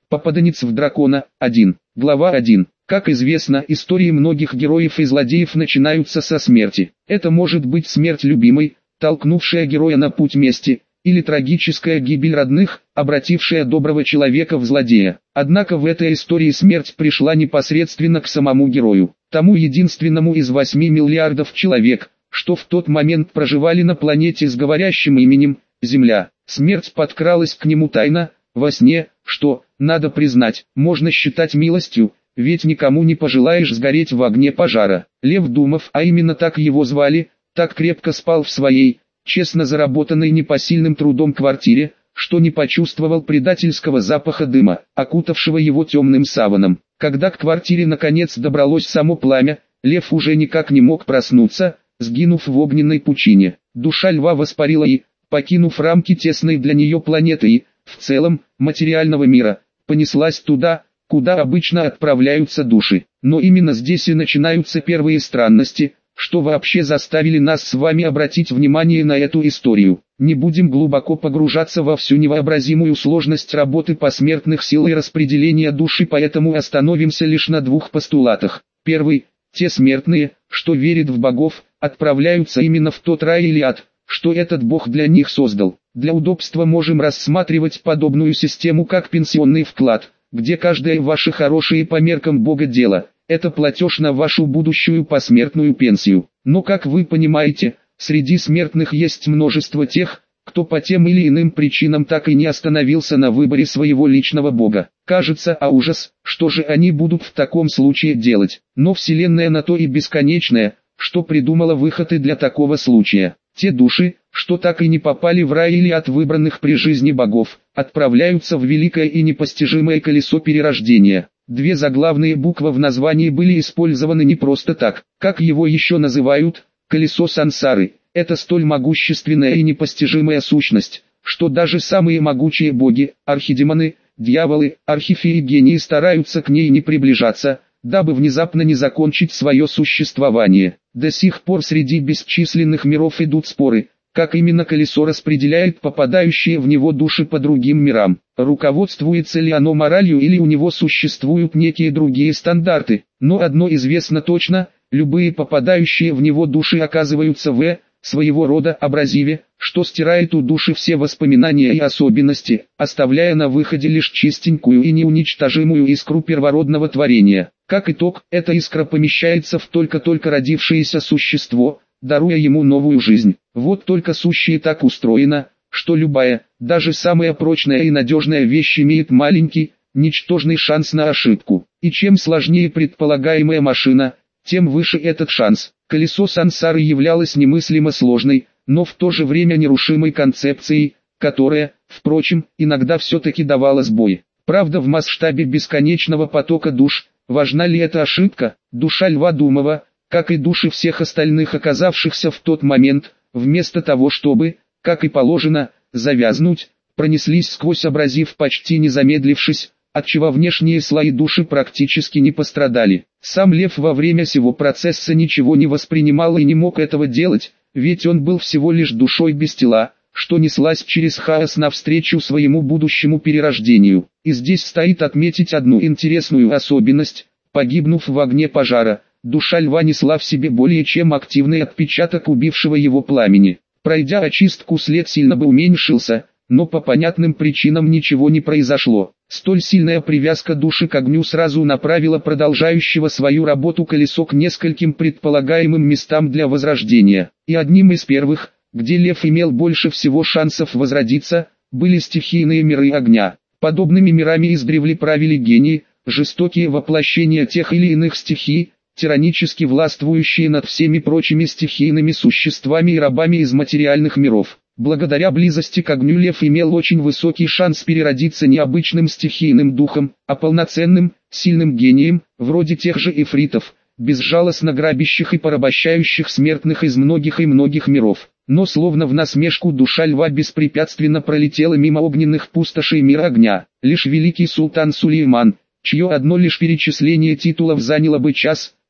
Попаданец в дракона. 1. Глава 1. Как известно, истории многих героев и злодеев начинаются со смерти. Это может быть смерть любимой, толкнувшая героя на путь мести, или трагическая гибель родных, обратившая доброго человека в злодея. Однако в этой истории смерть пришла непосредственно к самому герою, тому единственному из 8 миллиардов человек, что в тот момент проживали на планете с говорящим именем Земля. Смерть подкралась к нему тайно, во сне, что, надо признать, можно считать милостью, ведь никому не пожелаешь сгореть в огне пожара. Лев Думов, а именно так его звали, так крепко спал в своей, честно заработанной непосильным трудом квартире, что не почувствовал предательского запаха дыма, окутавшего его темным саваном. Когда к квартире наконец добралось само пламя, лев уже никак не мог проснуться, сгинув в огненной пучине. Душа льва воспарила и, покинув рамки тесной для нее планеты и, в целом, материального мира, понеслась туда, куда обычно отправляются души. Но именно здесь и начинаются первые странности, что вообще заставили нас с вами обратить внимание на эту историю. Не будем глубоко погружаться во всю невообразимую сложность работы посмертных сил и распределения души, поэтому остановимся лишь на 2 постулатах. Первый – те смертные, что верят в богов, отправляются именно в тот рай или ад, что этот бог для них создал. Для удобства можем рассматривать подобную систему как пенсионный вклад, где каждое ваше хорошее по меркам бога дело – это платеж на вашу будущую посмертную пенсию. Но как вы понимаете, среди смертных есть множество тех, кто по тем или иным причинам так и не остановился на выборе своего личного бога. Кажется, а ужас, что же они будут в таком случае делать? Но Вселенная на то и бесконечная, что придумала выход и для такого случая. Те души, что так и не попали в рай или от выбранных при жизни богов, отправляются в великое и непостижимое колесо перерождения. 2 заглавные буквы в названии были использованы не просто так, как его еще называют, колесо сансары. Это столь могущественная и непостижимая сущность, что даже самые могучие боги, архидемоны, дьяволы, архифеи и гении стараются к ней не приближаться, дабы внезапно не закончить свое существование. До сих пор среди бесчисленных миров идут споры, как именно колесо распределяет попадающие в него души по другим мирам. Руководствуется ли оно моралью или у него существуют некие другие стандарты. Но одно известно точно, любые попадающие в него души оказываются в своего рода абразиве, что стирает у души все воспоминания и особенности, оставляя на выходе лишь чистенькую и неуничтожимую искру первородного творения. Как итог, эта искра помещается в только-только родившееся существо, даруя ему новую жизнь. Вот только сущее так устроено, что любая, даже самая прочная и надежная вещь имеет маленький, ничтожный шанс на ошибку. И чем сложнее предполагаемая машина, тем выше этот шанс. Колесо сансары являлось немыслимо сложной, но в то же время нерушимой концепцией, которая, впрочем, иногда все-таки давала сбой. Правда, в масштабе бесконечного потока душ, важна ли эта ошибка? Душа Льва Думова, как и души всех остальных оказавшихся в тот момент, вместо того чтобы, как и положено, завязнуть, пронеслись сквозь абразив почти не замедлившись, отчего внешние слои души практически не пострадали. Сам лев во время сего процесса ничего не воспринимал и не мог этого делать, ведь он был всего лишь душой без тела, что неслась через хаос навстречу своему будущему перерождению. И здесь стоит отметить одну интересную особенность: погибнув в огне пожара, душа льва несла в себе более чем активный отпечаток убившего его пламени. Пройдя очистку, след сильно бы уменьшился, но по понятным причинам ничего не произошло. Столь сильная привязка души к огню сразу направила продолжающего свою работу колесо к нескольким предполагаемым местам для возрождения. И одним из первых, где лев имел больше всего шансов возродиться, были стихийные миры огня. Подобными мирами издревле правили гении, жестокие воплощения тех или иных стихий, тиранически властвующие над всеми прочими стихийными существами и рабами из материальных миров. Благодаря близости к огню лев имел очень высокий шанс переродиться не обычным стихийным духом, а полноценным, сильным гением, вроде тех же эфритов, безжалостно грабящих и порабощающих смертных из многих и многих миров. Но словно в насмешку душа льва беспрепятственно пролетела мимо огненных пустошей мира огня. Лишь великий султан Сулейман, чье одно лишь перечисление титулов заняло бы час,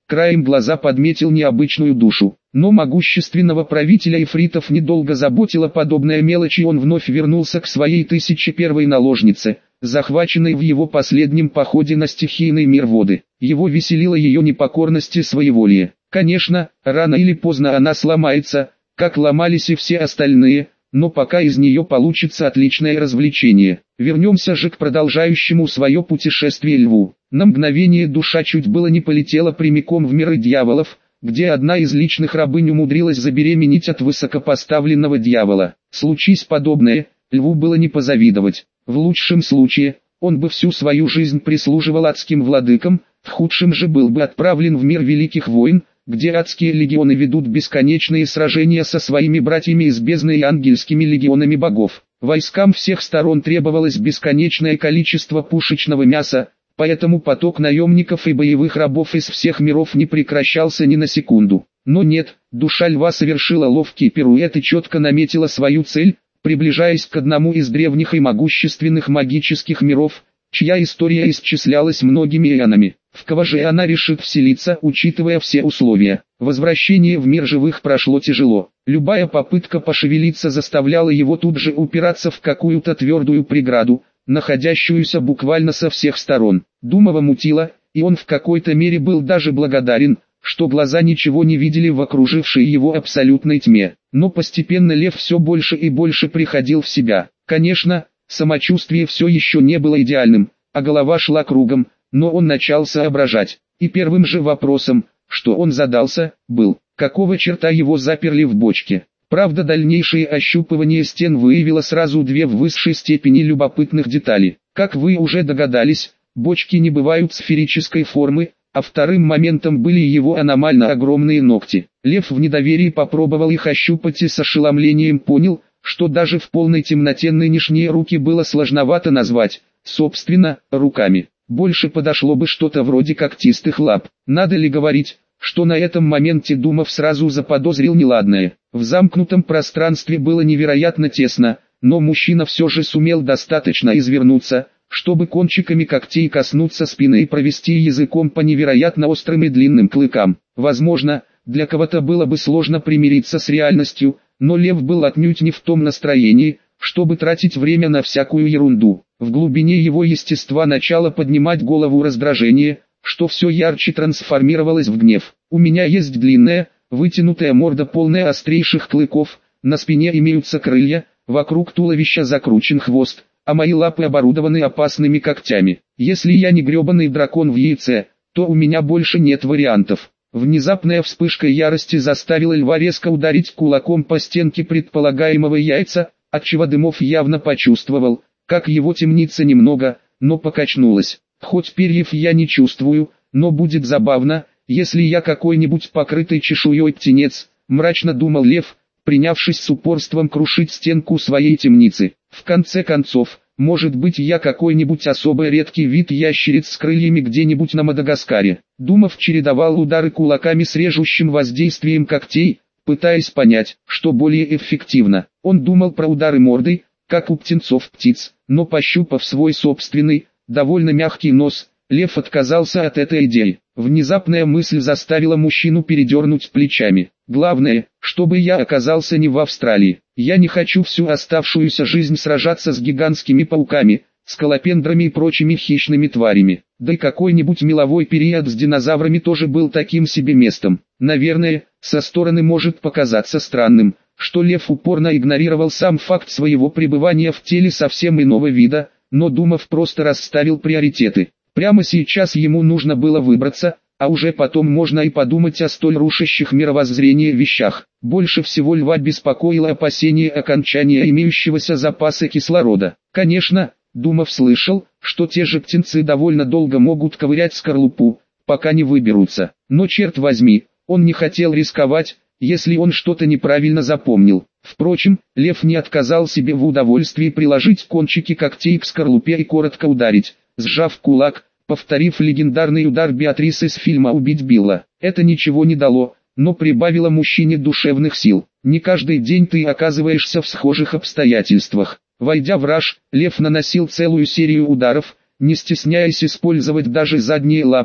краем глаза подметил необычную душу. Но могущественного правителя Ифритов недолго заботила подобная мелочь, и он вновь вернулся к своей 1001 наложнице, захваченной в его последнем походе на стихийный мир воды. Его веселила ее непокорность и своеволие. Конечно, рано или поздно она сломается, как ломались и все остальные, но пока из нее получится отличное развлечение. Вернемся же к продолжающему свое путешествие льву. На мгновение душа чуть было не полетела прямиком в миры дьяволов, где одна из личных рабынь умудрилась забеременеть от высокопоставленного дьявола. Случись подобное, льву было не позавидовать. В лучшем случае, он бы всю свою жизнь прислуживал адским владыкам, в худшем же был бы отправлен в мир великих войн, где адские легионы ведут бесконечные сражения со своими братьями из бездны и ангельскими легионами богов. Войскам всех сторон требовалось бесконечное количество пушечного мяса, поэтому поток наемников и боевых рабов из всех миров не прекращался ни на секунду. Но нет, душа льва совершила ловкий пируэт и четко наметила свою цель, приближаясь к одному из древних и могущественных магических миров, чья история исчислялась многими эонами. В кого же она решит вселиться, учитывая все условия? Возвращение в мир живых прошло тяжело. Любая попытка пошевелиться заставляла его тут же упираться в какую-то твердую преграду, находящуюся буквально со всех сторон. Думова мутила, и он в какой-то мере был даже благодарен, что глаза ничего не видели в окружившей его абсолютной тьме. Но постепенно лев все больше и больше приходил в себя. Конечно, самочувствие все еще не было идеальным, а голова шла кругом, но он начал соображать. И первым же вопросом, что он задался, был, какого черта его заперли в бочке. Правда, дальнейшее ощупывание стен выявило сразу две в высшей степени любопытных детали. Как вы уже догадались, бочки не бывают сферической формы, а вторым моментом были его аномально огромные ногти. Лев в недоверии попробовал их ощупать и с ошеломлением понял, что даже в полной темноте нынешние руки было сложновато назвать, собственно, руками. Больше подошло бы что-то вроде когтистых лап. Надо ли говорить, что на этом моменте Думов сразу заподозрил неладное. В замкнутом пространстве было невероятно тесно, но мужчина все же сумел достаточно извернуться, чтобы кончиками когтей коснуться спины и провести языком по невероятно острым и длинным клыкам. Возможно, для кого-то было бы сложно примириться с реальностью, но лев был отнюдь не в том настроении, чтобы тратить время на всякую ерунду. В глубине его естества начало поднимать голову раздражение, что все ярче трансформировалось в гнев. У меня есть длинная, вытянутая морда, полная острейших клыков, на спине имеются крылья, вокруг туловища закручен хвост, а мои лапы оборудованы опасными когтями. Если я не гребаный дракон в яйце, то у меня больше нет вариантов. Внезапная вспышка ярости заставила льва резко ударить кулаком по стенке предполагаемого яйца, отчего Дымов явно почувствовал, как его темница немного, но покачнулась. Хоть перьев я не чувствую, но будет забавно, если я какой-нибудь покрытый чешуей птенец, мрачно думал лев, принявшись с упорством крушить стенку своей темницы. В конце концов, может быть, я какой-нибудь особо редкий вид ящериц с крыльями где-нибудь на Мадагаскаре. Думов чередовал удары кулаками с режущим воздействием когтей, пытаясь понять, что более эффективно. Он думал про удары мордой, как у птенцов птиц, но пощупав свой собственный, довольно мягкий нос, лев отказался от этой идеи. Внезапная мысль заставила мужчину передернуть плечами. Главное, чтобы я оказался не в Австралии. Я не хочу всю оставшуюся жизнь сражаться с гигантскими пауками, скалопендрами и прочими хищными тварями. Да и какой-нибудь меловой период с динозаврами тоже был таким себе местом. Наверное, со стороны может показаться странным, что лев упорно игнорировал сам факт своего пребывания в теле совсем иного вида, но Думов просто расставил приоритеты. Прямо сейчас ему нужно было выбраться, а уже потом можно и подумать о столь рушащих мировоззрение вещах. Больше всего льва беспокоило опасение окончания имеющегося запаса кислорода. Конечно, Думов слышал, что те же птенцы довольно долго могут ковырять скорлупу, пока не выберутся. Но черт возьми, он не хотел рисковать, если он что-то неправильно запомнил. Впрочем, лев не отказал себе в удовольствии приложить кончики когтей к скорлупе и коротко ударить, сжав кулак, повторив легендарный удар Беатрис из фильма «Убить Билла». Это ничего не дало, но прибавило мужчине душевных сил. Не каждый день ты оказываешься в схожих обстоятельствах. Войдя в раж, лев наносил целую серию ударов, не стесняясь использовать даже задние лапы,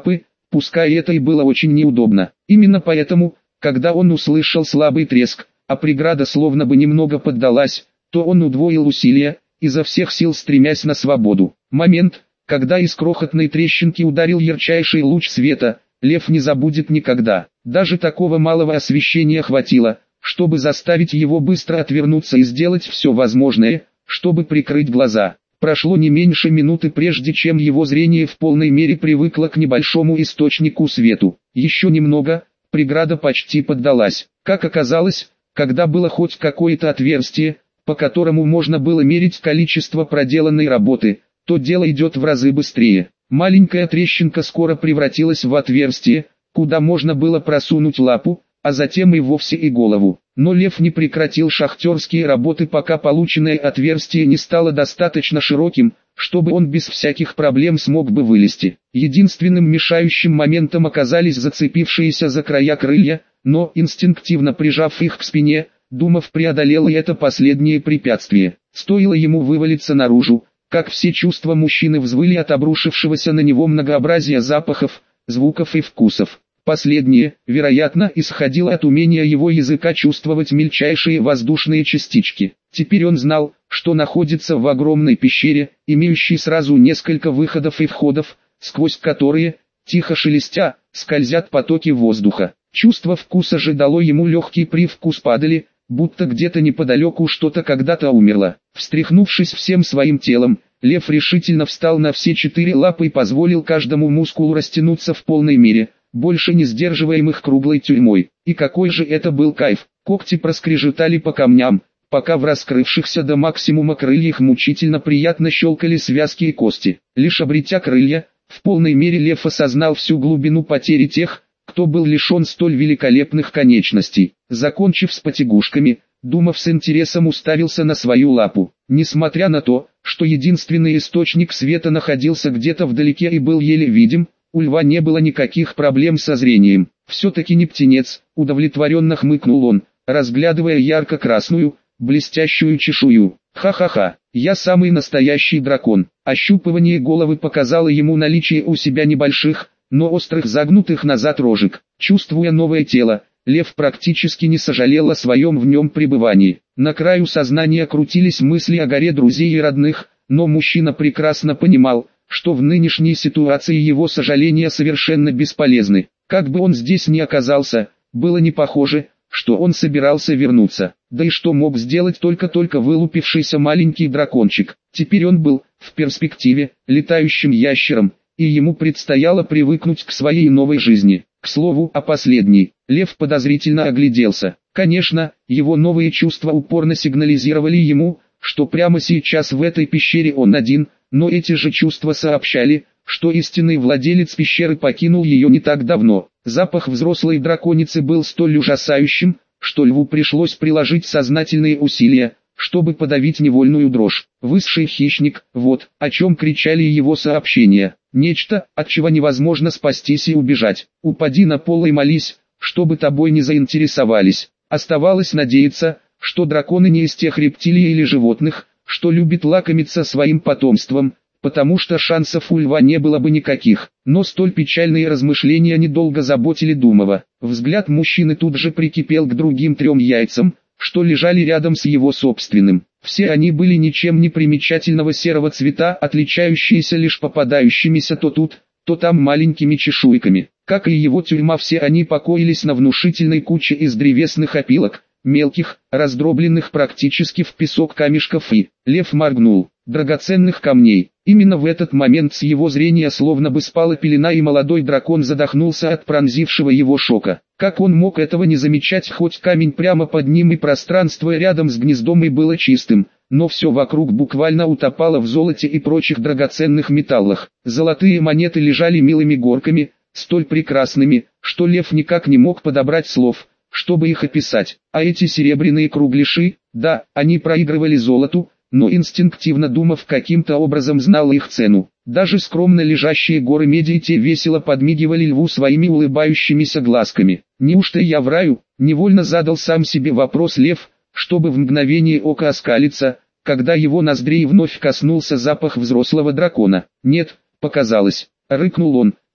пускай это и было очень неудобно. Именно поэтому, когда он услышал слабый треск, а преграда словно бы немного поддалась, то он удвоил усилия, изо всех сил стремясь на свободу. Момент, когда из крохотной трещинки ударил ярчайший луч света, Лев не забудет никогда. Даже такого малого освещения хватило, чтобы заставить его быстро отвернуться и сделать все возможное, чтобы прикрыть глаза. Прошло не меньше минуты, прежде чем его зрение в полной мере привыкло к небольшому источнику свету. Еще немного, преграда почти поддалась. Как оказалось, когда было хоть какое-то отверстие, по которому можно было мерить количество проделанной работы, то дело идет в разы быстрее. Маленькая трещинка скоро превратилась в отверстие, куда можно было просунуть лапу, а затем и вовсе и голову. Но Лев не прекратил шахтерские работы, пока полученное отверстие не стало достаточно широким, чтобы он без всяких проблем смог бы вылезти. Единственным мешающим моментом оказались зацепившиеся за края крылья, но, инстинктивно прижав их к спине, Думов преодолел и это последнее препятствие. Стоило ему вывалиться наружу, как все чувства мужчины взвыли от обрушившегося на него многообразия запахов, звуков и вкусов. Последнее, вероятно, исходило от умения его языка чувствовать мельчайшие воздушные частички. Теперь он знал, что находится в огромной пещере, имеющей сразу несколько выходов и входов, сквозь которые, тихо шелестя, скользят потоки воздуха. Чувство вкуса же дало ему легкий привкус падали, будто где-то неподалеку что-то когда-то умерло. Встряхнувшись всем своим телом, Лев решительно встал на все четыре лапы и позволил каждому мускулу растянуться в полной мере, больше не сдерживаемых круглой тюрьмой. И какой же это был кайф! Когти проскрежетали по камням, пока в раскрывшихся до максимума крыльях мучительно приятно щелкали связки и кости. Лишь обретя крылья, в полной мере Лев осознал всю глубину потери тех, кто был лишен столь великолепных конечностей. Закончив с потягушками, Думов с интересом уставился на свою лапу. Несмотря на то, что единственный источник света находился где-то вдалеке и был еле видим, у льва не было никаких проблем со зрением. Все-таки не птенец, удовлетворенно хмыкнул он, разглядывая ярко-красную, блестящую чешую. Ха-ха-ха, я самый настоящий дракон. Ощупывание головы показало ему наличие у себя небольших, но острых загнутых назад рожек. Чувствуя новое тело, Лев практически не сожалел о своем в нем пребывании. На краю сознания крутились мысли о горе друзей и родных, но мужчина прекрасно понимал, что в нынешней ситуации его сожаления совершенно бесполезны. Как бы он здесь ни оказался, было не похоже, что он собирался вернуться. Да и что мог сделать только-только вылупившийся маленький дракончик. Теперь он был, в перспективе, летающим ящером, и ему предстояло привыкнуть к своей новой жизни. К слову о последней, Лев подозрительно огляделся. Конечно, его новые чувства упорно сигнализировали ему, что прямо сейчас в этой пещере он один, но эти же чувства сообщали, что истинный владелец пещеры покинул ее не так давно. Запах взрослой драконицы был столь ужасающим, что льву пришлось приложить сознательные усилия, чтобы подавить невольную дрожь. Высший хищник, вот о чем кричали его сообщения. Нечто, от чего невозможно спастись и убежать. Упади на пол и молись, чтобы тобой не заинтересовались. Оставалось надеяться, что драконы не из тех рептилий или животных, что любят лакомиться своим потомством, потому что шансов у льва не было бы никаких. Но столь печальные размышления недолго заботили Думова. Взгляд мужчины тут же прикипел к другим 3 яйцам, что лежали рядом с его собственным. Все они были ничем не примечательного серого цвета, отличающиеся лишь попадающимися то тут, то там маленькими чешуйками. Как и его тюрьма, все они покоились на внушительной куче из древесных опилок, мелких, раздробленных практически в песок камешков и, Лев моргнул, драгоценных камней. Именно в этот момент с его зрения словно бы спала пелена, и молодой дракон задохнулся от пронзившего его шока. Как он мог этого не замечать, хоть камень прямо под ним и пространство рядом с гнездом и было чистым, но все вокруг буквально утопало в золоте и прочих драгоценных металлах. Золотые монеты лежали милыми горками, столь прекрасными, что Лев никак не мог подобрать слов, чтобы их описать. А эти серебряные кругляши, да, они проигрывали золоту, но инстинктивно Думов каким-то образом знал их цену. Даже скромно лежащие горы меди и те весело подмигивали льву своими улыбающимися глазками. «Неужто я в раю?» — невольно задал сам себе вопрос Лев, чтобы в мгновение ока оскалиться, когда его ноздрей вновь коснулся запах взрослого дракона. «Нет, показалось», — рыкнул он,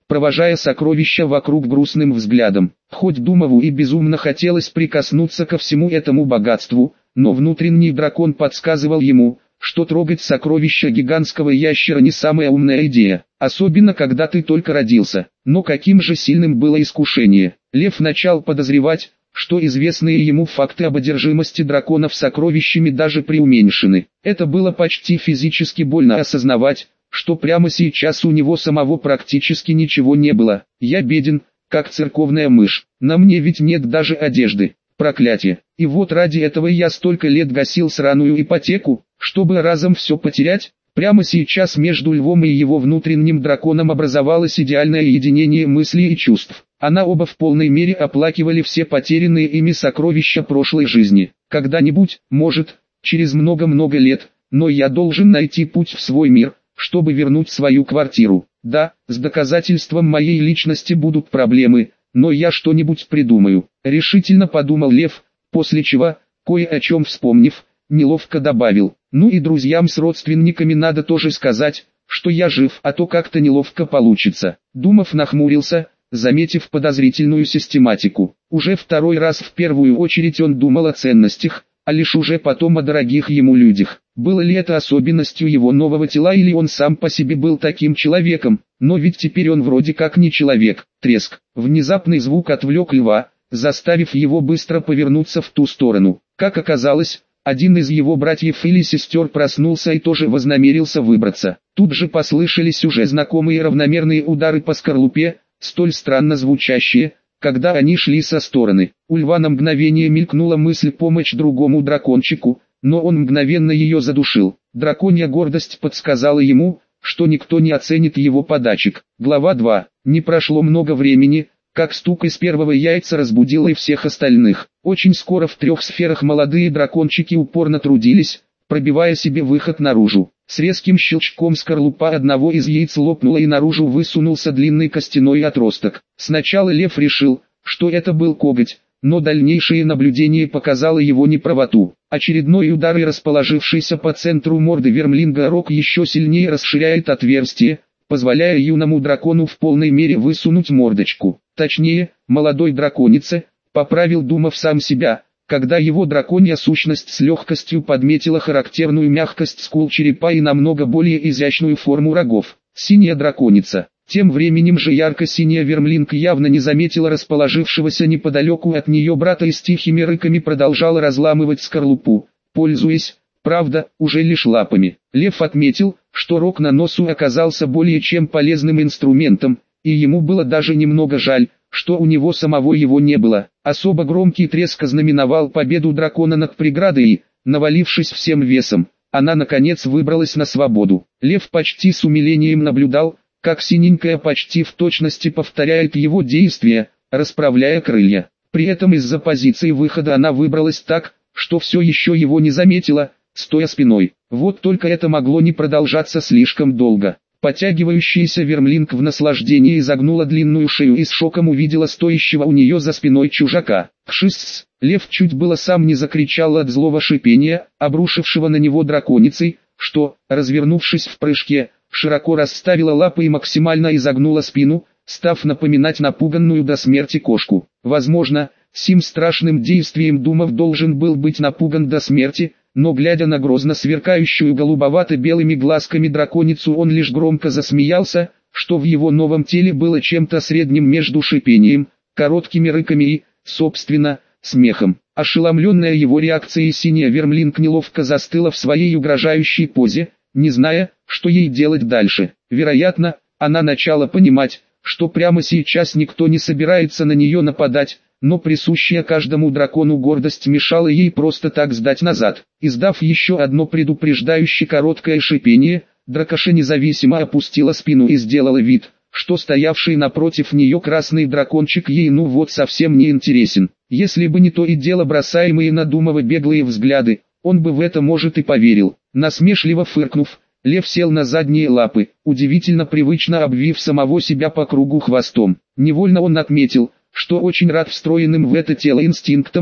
провожая сокровища вокруг грустным взглядом. Хоть Думову и безумно хотелось прикоснуться ко всему этому богатству, но внутренний дракон подсказывал ему, что трогать сокровища гигантского ящера не самая умная идея, особенно когда ты только родился. Но каким же сильным было искушение. Лев начал подозревать, что известные ему факты об одержимости драконов сокровищами даже преуменьшены. Это было почти физически больно осознавать, что прямо сейчас у него самого практически ничего не было. Я беден, как церковная мышь, на мне ведь нет даже одежды. Проклятие. И вот ради этого я столько лет гасил сраную ипотеку, чтобы разом все потерять. Прямо сейчас между львом и его внутренним драконом образовалось идеальное единение мыслей и чувств. Она оба в полной мере оплакивали все потерянные ими сокровища прошлой жизни. Когда-нибудь, может, через много-много лет, но я должен найти путь в свой мир, чтобы вернуть свою квартиру. Да, с доказательством моей личности будут проблемы, но я что-нибудь придумаю. Решительно подумал Лев, после чего, кое о чем вспомнив, неловко добавил: ну и друзьям с родственниками надо тоже сказать, что я жив, а то как-то неловко получится. Думов нахмурился, заметив подозрительную систематику. Уже второй раз в первую очередь он думал о ценностях, а лишь уже потом о дорогих ему людях. Было ли это особенностью его нового тела или он сам по себе был таким человеком, но ведь теперь он вроде как не человек. Треск. Внезапный звук отвлек льва, заставив его быстро повернуться в ту сторону. Как оказалось, один из его братьев или сестер проснулся и тоже вознамерился выбраться. Тут же послышались уже знакомые равномерные удары по скорлупе, столь странно звучащие, когда они шли со стороны. У льва на мгновение мелькнула мысль помочь другому дракончику, но он мгновенно ее задушил. Драконья гордость подсказала ему, что никто не оценит его подачек. Глава 2. Не прошло много времени, как стук из первого яйца разбудил и всех остальных. Очень скоро в 3 сферах молодые дракончики упорно трудились, пробивая себе выход наружу. С резким щелчком скорлупа одного из яиц лопнула и наружу высунулся длинный костяной отросток. Сначала Лев решил, что это был коготь, но дальнейшее наблюдение показало его неправоту. Очередной удар и расположившийся по центру морды вермлинга рог еще сильнее расширяет отверстие, позволяя юному дракону в полной мере высунуть мордочку. Точнее, молодой драконице, поправил Думов сам себя, когда его драконья сущность с легкостью подметила характерную мягкость скул черепа и намного более изящную форму рогов. Синяя драконица. Тем временем же ярко-синяя вермлинг явно не заметила расположившегося неподалеку от нее брата и с тихими рыками продолжала разламывать скорлупу, пользуясь, правда, уже лишь лапами. Лев отметил, что рог на носу оказался более чем полезным инструментом, и ему было даже немного жаль, что у него самого его не было. Особо громкий треск ознаменовал победу дракона над преградой и, навалившись всем весом, она наконец выбралась на свободу. Лев почти с умилением наблюдал, как синенькая почти в точности повторяет его действия, расправляя крылья. При этом из-за позиции выхода она выбралась так, что все еще его не заметила, стоя спиной. Вот только это могло не продолжаться слишком долго. Потягивающаяся вермлинг в наслаждении изогнула длинную шею и с шоком увидела стоящего у нее за спиной чужака. «Кшисс!» Лев чуть было сам не закричал от злого шипения, обрушившего на него драконицей, что, развернувшись в прыжке, широко расставила лапы и максимально изогнула спину, став напоминать напуганную до смерти кошку. Возможно, сим страшным действием Думов должен был быть напуган до смерти, но глядя на грозно сверкающую голубовато-белыми глазками драконицу, он лишь громко засмеялся, что в его новом теле было чем-то средним между шипением, короткими рыками и, собственно, смехом. Ошеломленная его реакцией синяя вермлинг неловко застыла в своей угрожающей позе, не зная, что ей делать дальше. Вероятно, она начала понимать, что прямо сейчас никто не собирается на нее нападать, но присущая каждому дракону гордость мешала ей просто так сдать назад. Издав еще одно предупреждающее короткое шипение, дракоша независимо опустила спину и сделала вид, что стоявший напротив нее красный дракончик ей ну вот совсем не интересен. Если бы не то и дело бросаемые на Думова беглые взгляды, он бы в это может и поверил. Насмешливо фыркнув, лев сел на задние лапы, удивительно привычно обвив самого себя по кругу хвостом. Невольно он отметил, что очень рад встроенным в это тело инстинктам,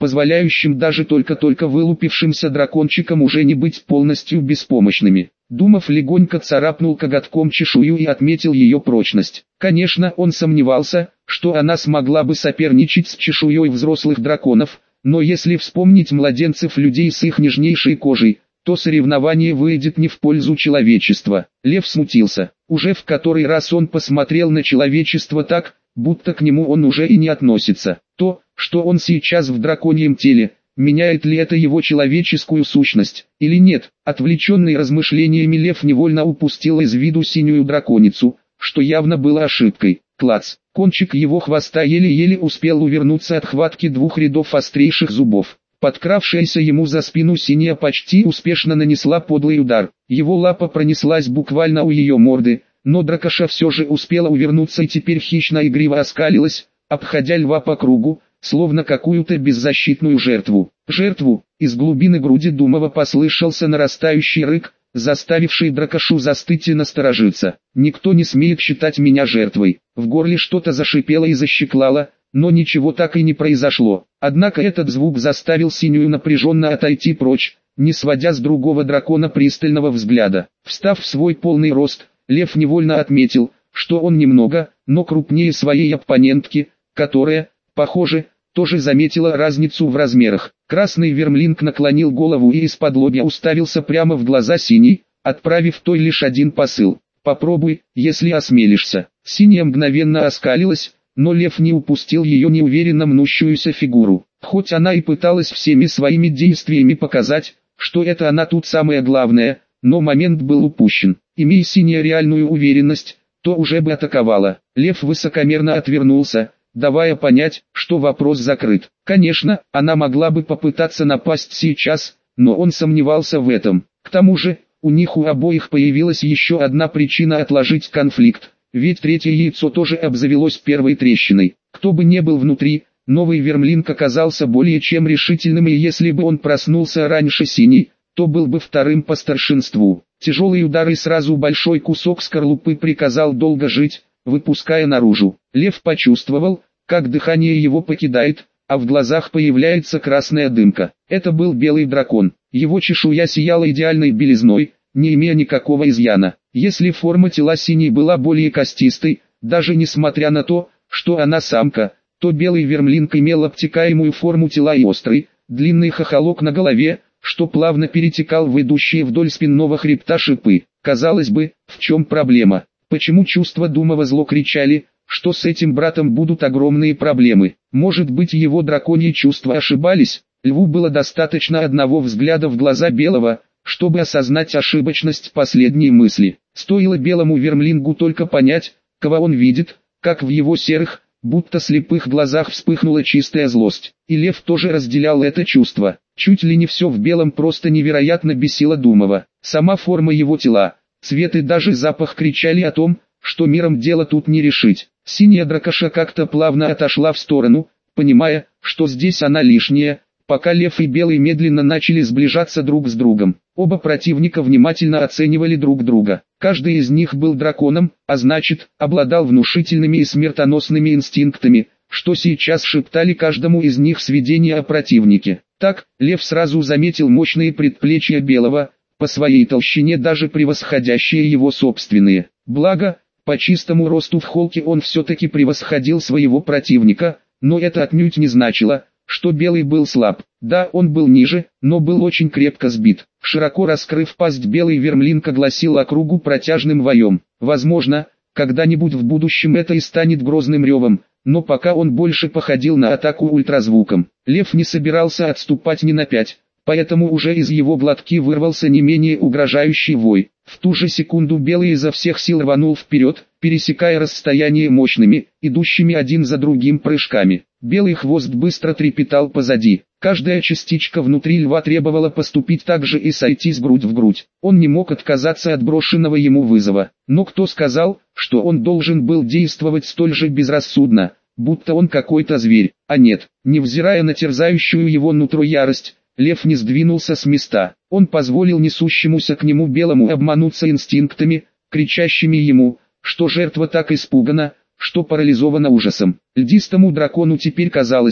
позволяющим даже только-только вылупившимся дракончикам уже не быть полностью беспомощными. Думав, легонько царапнул коготком чешую и отметил ее прочность. Конечно, он сомневался, что она смогла бы соперничать с чешуей взрослых драконов, но если вспомнить младенцев людей с их нежнейшей кожей, то соревнование выйдет не в пользу человечества. Лев смутился. Уже в который раз он посмотрел на человечество так, будто к нему он уже и не относится. То, что он сейчас в драконьем теле, меняет ли это его человеческую сущность, или нет? Отвлеченный размышлениями лев невольно упустил из виду синюю драконицу, что явно было ошибкой. Клац! Кончик его хвоста еле-еле успел увернуться от хватки двух рядов острейших зубов. Подкравшаяся ему за спину синяя почти успешно нанесла подлый удар. Его лапа пронеслась буквально у ее морды, но дракоша все же успела увернуться и теперь хищно игриво оскалилась, обходя льва по кругу, словно какую-то беззащитную жертву. Из глубины груди Думова послышался нарастающий рык, заставивший дракошу застыть и насторожиться. «Никто не смеет считать меня жертвой». В горле что-то зашипело и защеклало, но ничего так и не произошло. Однако этот звук заставил синюю напряженно отойти прочь, не сводя с другого дракона пристального взгляда. Встав в свой полный рост, лев невольно отметил, что он немного, но крупнее своей оппонентки, которая, похоже, тоже заметила разницу в размерах. Красный вермлинг наклонил голову и из-под лобья уставился прямо в глаза синей, отправив той лишь один посыл: «Попробуй, если осмелишься». Синяя мгновенно оскалилась, но лев не упустил ее неуверенно мнущуюся фигуру. Хоть она и пыталась всеми своими действиями показать, что это она тут самое главное, но момент был упущен. Имея синяя реальную уверенность, то уже бы атаковала. Лев высокомерно отвернулся, давая понять, что вопрос закрыт. Конечно, она могла бы попытаться напасть сейчас, но он сомневался в этом. К тому же, у них у обоих появилась еще одна причина отложить конфликт, ведь третье яйцо тоже обзавелось первой трещиной. Кто бы ни был внутри, новый вермлинг оказался более чем решительным, и если бы он проснулся раньше синий, то был бы вторым по старшинству. Тяжелый удар и сразу большой кусок скорлупы приказал долго жить, выпуская наружу. Лев почувствовал, как дыхание его покидает, а в глазах появляется красная дымка. Это был белый дракон. Его чешуя сияла идеальной белизной, не имея никакого изъяна. Если форма тела синей была более костистой, даже несмотря на то, что она самка, то белый вермлинг имел обтекаемую форму тела и острый, длинный хохолок на голове, что плавно перетекал в идущие вдоль спинного хребта шипы. Казалось бы, в чем проблема? Почему чувства Думова зло кричали, что с этим братом будут огромные проблемы? Может быть, его драконьи чувства ошибались? Льву было достаточно одного взгляда в глаза белого, чтобы осознать ошибочность последней мысли. Стоило белому вермлингу только понять, кого он видит, как в его серых, будто слепых глазах вспыхнула чистая злость. И лев тоже разделял это чувство. Чуть ли не все в белом просто невероятно бесило Думова. Сама форма его тела, цвет и даже запах кричали о том, что миром дело тут не решить. Синяя дракоша как-то плавно отошла в сторону, понимая, что здесь она лишняя, пока лев и белый медленно начали сближаться друг с другом. Оба противника внимательно оценивали друг друга. Каждый из них был драконом, а значит, обладал внушительными и смертоносными инстинктами, что сейчас шептали каждому из них сведения о противнике. Так, лев сразу заметил мощные предплечья белого, по своей толщине даже превосходящие его собственные. Благо, по чистому росту в холке он все-таки превосходил своего противника, но это отнюдь не значило, что белый был слаб. Да, он был ниже, но был очень крепко сбит. Широко раскрыв пасть, белый вермлинг огласил округу протяжным воем. Возможно, когда-нибудь в будущем это и станет грозным ревом, но пока он больше походил на атаку ультразвуком. Лев не собирался отступать ни на 5, поэтому уже из его глотки вырвался не менее угрожающий вой. В ту же секунду белый изо всех сил рванул вперед, пересекая расстояние мощными, идущими один за другим прыжками. Белый хвост быстро трепетал позади. Каждая частичка внутри льва требовала поступить так же и сойтись грудь в грудь. Он не мог отказаться от брошенного ему вызова. Но кто сказал, что он должен был действовать столь же безрассудно, будто он какой-то зверь? А нет, невзирая на терзающую его нутро ярость, лев не сдвинулся с места. Он позволил несущемуся к нему белому обмануться инстинктами, кричащими ему, что жертва так испугана, что парализована ужасом. Льдистому дракону теперь казалось,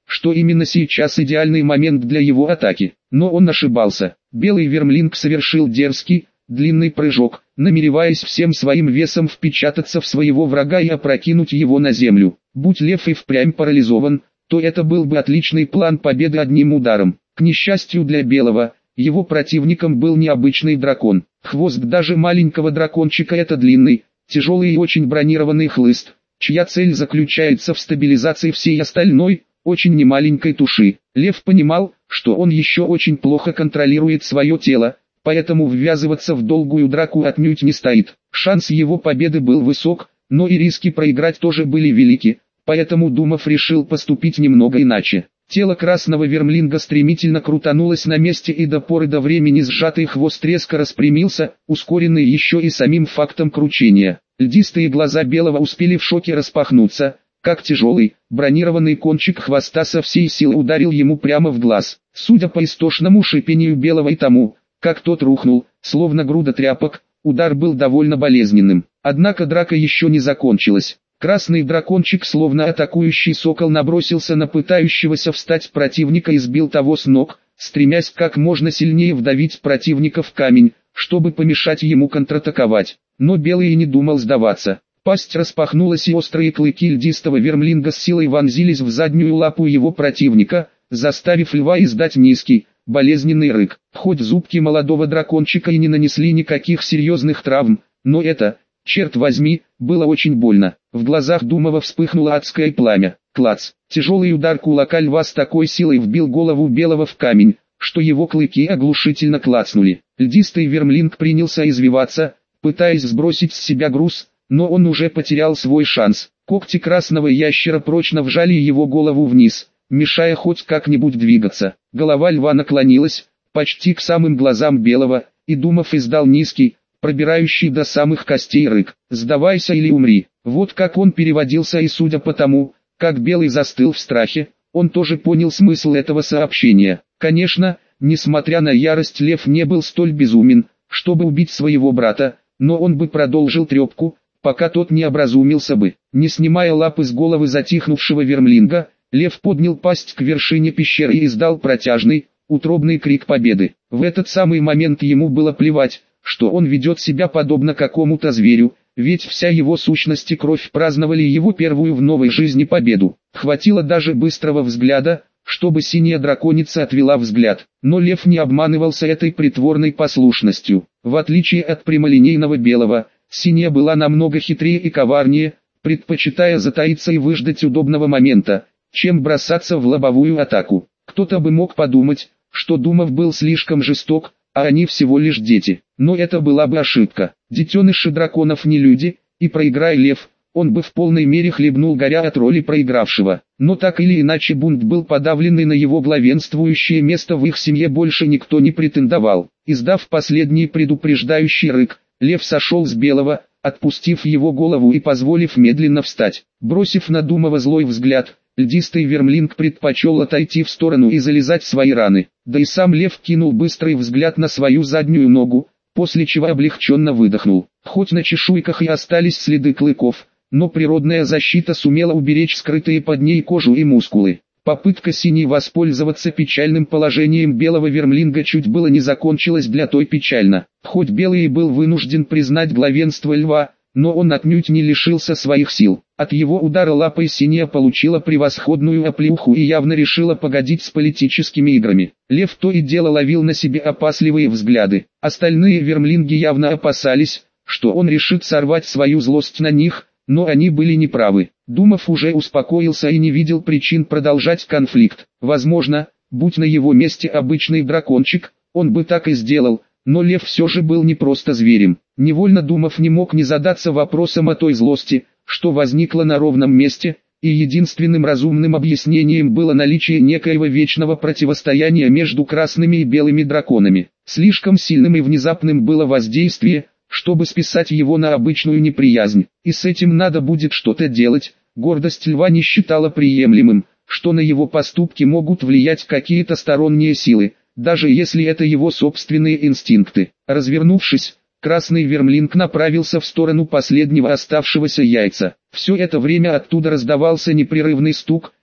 что именно сейчас идеальный момент для его атаки. Но он ошибался. Белый вермлинг совершил дерзкий, длинный прыжок, намереваясь всем своим весом впечататься в своего врага и опрокинуть его на землю. Будь лев и впрямь парализован, то это был бы отличный план победы одним ударом. К несчастью для Белого, его противником был необычный дракон. Хвост даже маленького дракончика — это длинный, тяжелый и очень бронированный хлыст, чья цель заключается в стабилизации всей остальной, очень немаленькой туши. Лев понимал, что он еще очень плохо контролирует свое тело, поэтому ввязываться в долгую драку отнюдь не стоит. Шанс его победы был высок, но и риски проиграть тоже были велики, поэтому Думов решил поступить немного иначе. Тело красного вермлинга стремительно крутанулось на месте, и до поры до времени сжатый хвост резко распрямился, ускоренный еще и самим фактом кручения. Льдистые глаза Белого успели в шоке распахнуться, как тяжелый, бронированный кончик хвоста со всей силы ударил ему прямо в глаз. Судя по истошному шипению Белого и тому, как тот рухнул, словно груда тряпок, удар был довольно болезненным. Однако драка еще не закончилась. Красный дракончик, словно атакующий сокол, набросился на пытающегося встать противника и сбил того с ног, стремясь как можно сильнее вдавить противника в камень, чтобы помешать ему контратаковать. Но Белый и не думал сдаваться. Пасть распахнулась, и острые клыки льдистого вермлинга с силой вонзились в заднюю лапу его противника, заставив льва издать низкий, болезненный рык. Хоть зубки молодого дракончика и не нанесли никаких серьезных травм, но это, черт возьми, было очень больно. В глазах Думова вспыхнуло адское пламя. Клац! Тяжелый удар кулака льва с такой силой вбил голову Белого в камень, что его клыки оглушительно клацнули. Льдистый вермлинг принялся извиваться, пытаясь сбросить с себя груз, но он уже потерял свой шанс. Когти красного ящера прочно вжали его голову вниз, мешая хоть как-нибудь двигаться. Голова льва наклонилась, почти к самым глазам Белого, и Думов издал низкий, пробирающий до самых костей рык. «Сдавайся или умри». Вот как он переводился, и судя по тому, как Белый застыл в страхе, он тоже понял смысл этого сообщения. Конечно, несмотря на ярость, лев не был столь безумен, чтобы убить своего брата, но он бы продолжил трепку, пока тот не образумился бы. Не снимая лапы с головы затихнувшего вермлинга, лев поднял пасть к вершине пещеры и издал протяжный, утробный крик победы. В этот самый момент ему было плевать, что он ведет себя подобно какому-то зверю, ведь вся его сущность и кровь праздновали его первую в новой жизни победу. Хватило даже быстрого взгляда, чтобы синяя драконица отвела взгляд. Но лев не обманывался этой притворной послушностью. В отличие от прямолинейного Белого, синяя была намного хитрее и коварнее, предпочитая затаиться и выждать удобного момента, чем бросаться в лобовую атаку. Кто-то бы мог подумать, что Думов был слишком жесток, а они всего лишь дети. Но это была бы ошибка. Детеныши драконов не люди, и проиграя лев, он бы в полной мере хлебнул горя от роли проигравшего. Но так или иначе бунт был подавлен, и на его главенствующее место в их семье больше никто не претендовал. Издав последний предупреждающий рык, лев сошел с Белого, отпустив его голову и позволив медленно встать. Бросив на Думова злой взгляд, льдистый вермлинг предпочел отойти в сторону и залезать в свои раны. Да и сам лев кинул быстрый взгляд на свою заднюю ногу, после чего облегченно выдохнул. Хоть на чешуйках и остались следы клыков, но природная защита сумела уберечь скрытые под ней кожу и мускулы. Попытка синей воспользоваться печальным положением белого вермлинга чуть было не закончилась для той печально. Хоть Белый и был вынужден признать главенство льва, но он отнюдь не лишился своих сил. От его удара лапой синяя получила превосходную оплеуху и явно решила погодить с политическими играми. Лев то и дело ловил на себе опасливые взгляды. Остальные вермлинги явно опасались, что он решит сорвать свою злость на них, но они были неправы. Думов уже успокоился и не видел причин продолжать конфликт. Возможно, будь на его месте обычный дракончик, он бы так и сделал, но лев все же был не просто зверем. Невольно Думов не мог не задаться вопросом о той злости, что возникла на ровном месте, и единственным разумным объяснением было наличие некоего вечного противостояния между красными и белыми драконами. Слишком сильным и внезапным было воздействие, чтобы списать его на обычную неприязнь, и с этим надо будет что-то делать. Гордость льва не считала приемлемым, что на его поступки могут влиять какие-то сторонние силы, даже если это его собственные инстинкты. Развернувшись, красный вермлинг направился в сторону последнего оставшегося яйца. Все это время оттуда раздавался непрерывный стук,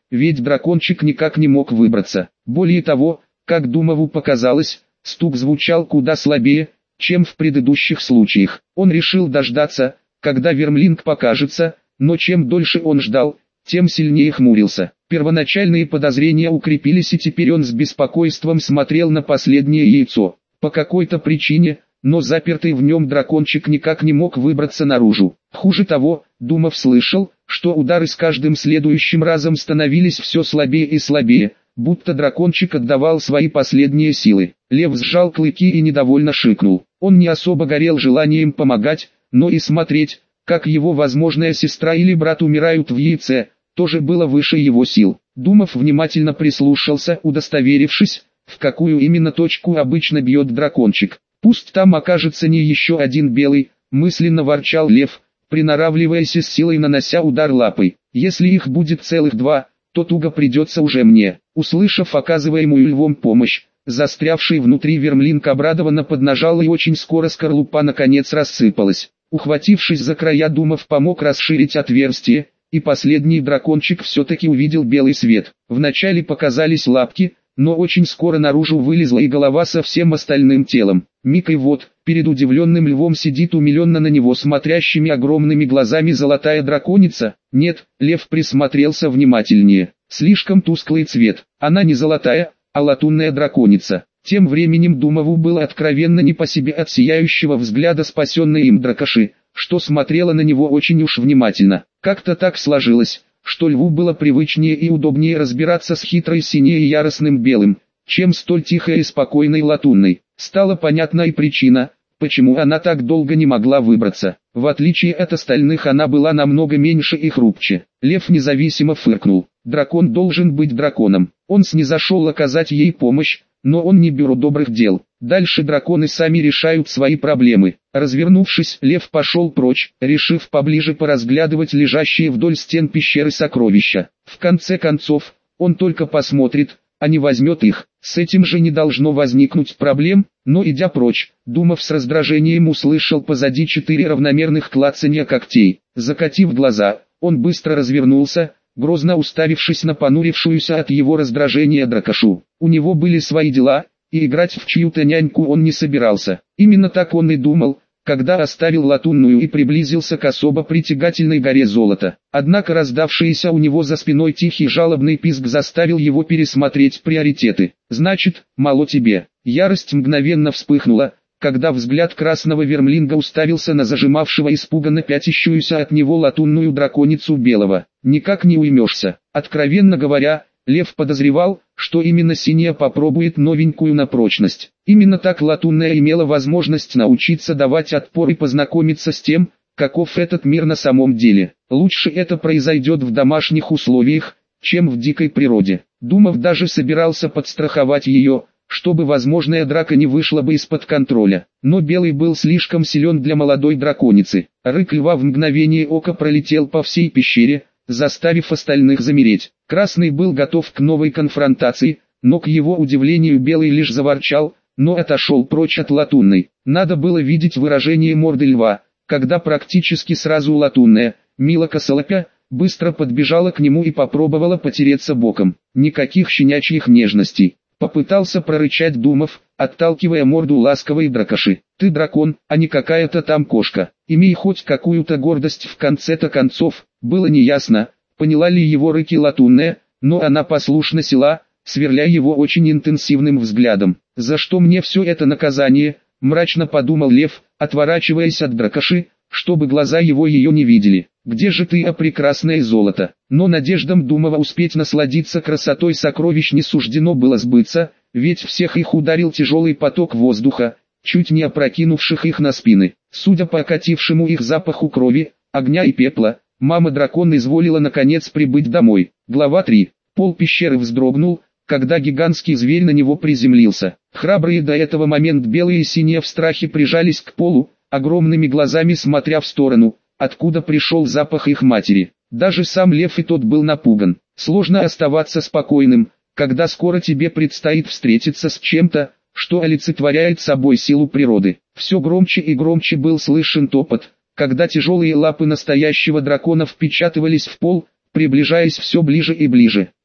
ведь дракончик никак не мог выбраться. Более того, как Думову показалось, стук звучал куда слабее, чем в предыдущих случаях. Он решил дождаться, когда вермлинг покажется, но чем дольше он ждал, тем сильнее хмурился. Первоначальные подозрения укрепились, и теперь он с беспокойством смотрел на последнее яйцо. По какой-то причине, но запертый в нем дракончик никак не мог выбраться наружу. Хуже того, Думов слышал, что удары с каждым следующим разом становились все слабее и слабее, будто дракончик отдавал свои последние силы. Лев сжал клыки и недовольно шикнул. Он не особо горел желанием помогать, но и смотреть, как его возможная сестра или брат умирают в яйце, тоже было выше его сил. Думов внимательно прислушался, удостоверившись, в какую именно точку обычно бьет дракончик. «Пусть там окажется не еще один белый», мысленно ворчал лев, приноравливаясь с силой, нанося удар лапой. «Если их будет целых два, то туго придется уже мне». Услышав оказываемую львом помощь, застрявший внутри вермлинг обрадованно поднажал, и очень скоро скорлупа наконец рассыпалась. Ухватившись за края, Думов помог расширить отверстие, и последний дракончик все-таки увидел белый свет. Вначале показались лапки, но очень скоро наружу вылезла и голова со всем остальным телом. Миг, и вот, перед удивленным львом сидит умиленно на него смотрящими огромными глазами золотая драконица. Нет, лев присмотрелся внимательнее. Слишком тусклый цвет. Она не золотая, а латунная драконица. Тем временем Думову было откровенно не по себе от сияющего взгляда спасенной им дракоши, что смотрела на него очень уж внимательно. Как-то так сложилось, что льву было привычнее и удобнее разбираться с хитрой синей и яростным белым, чем столь тихой и спокойной латунной. Стала понятна и причина, почему она так долго не могла выбраться. В отличие от остальных, она была намного меньше и хрупче. Лев независимо фыркнул. Дракон должен быть драконом. Он снизошел оказать ей помощь, но он не бюро добрых дел. Дальше драконы сами решают свои проблемы. Развернувшись, лев пошел прочь, решив поближе поразглядывать лежащие вдоль стен пещеры сокровища. В конце концов, он только посмотрит, а не возьмет их. С этим же не должно возникнуть проблем, но идя прочь, Думов с раздражением услышал позади 4 равномерных клацанья когтей. Закатив глаза, он быстро развернулся, грозно уставившись на понурившуюся от его раздражения дракошу. У него были свои дела, и играть в чью-то няньку он не собирался. Именно так он и думал, когда оставил латунную и приблизился к особо притягательной горе золота. Однако раздавшийся у него за спиной тихий жалобный писк заставил его пересмотреть приоритеты. «Значит, мало тебе». Ярость мгновенно вспыхнула, когда взгляд красного вермлинга уставился на зажимавшего испуганно пятящуюся от него латунную драконицу белого. «Никак не уймешься». Откровенно говоря, лев подозревал, что именно синяя попробует новенькую на прочность. Именно так латунная имела возможность научиться давать отпор и познакомиться с тем, каков этот мир на самом деле. Лучше это произойдет в домашних условиях, чем в дикой природе. Думов даже собирался подстраховать ее, чтобы возможная драка не вышла бы из-под контроля. Но белый был слишком силен для молодой драконицы. Рык льва в мгновение ока пролетел по всей пещере, заставив остальных замереть. Красный был готов к новой конфронтации, но к его удивлению белый лишь заворчал, но отошел прочь от латунной. Надо было видеть выражение морды льва, когда практически сразу латунная, мило косолапя, быстро подбежала к нему и попробовала потереться боком. Никаких щенячьих нежностей. Попытался прорычать Думов, отталкивая морду ласковой дракоши. «Ты дракон, а не какая-то там кошка. Имей хоть какую-то гордость в конце-то концов». Было неясно, поняла ли его рыки латунная, но она послушно села, сверля его очень интенсивным взглядом. «За что мне все это наказание?» – мрачно подумал лев, отворачиваясь от дракоши, чтобы глаза его ее не видели. «Где же ты, прекрасное золото?» Но надеждам Думова успеть насладиться красотой сокровищ не суждено было сбыться, ведь всех их ударил тяжелый поток воздуха, чуть не опрокинувших их на спины. Судя по окатившему их запаху крови, огня и пепла, мама-дракон изволила наконец прибыть домой. Глава 3. Пол пещеры вздрогнул, когда гигантский зверь на него приземлился. Храбрые до этого момента белые и синие в страхе прижались к полу, огромными глазами смотря в сторону, откуда пришел запах их матери. Даже сам лев и тот был напуган. Сложно оставаться спокойным, когда скоро тебе предстоит встретиться с чем-то, что олицетворяет собой силу природы. Все громче и громче был слышен топот, когда тяжелые лапы настоящего дракона впечатывались в пол, приближаясь все ближе и ближе.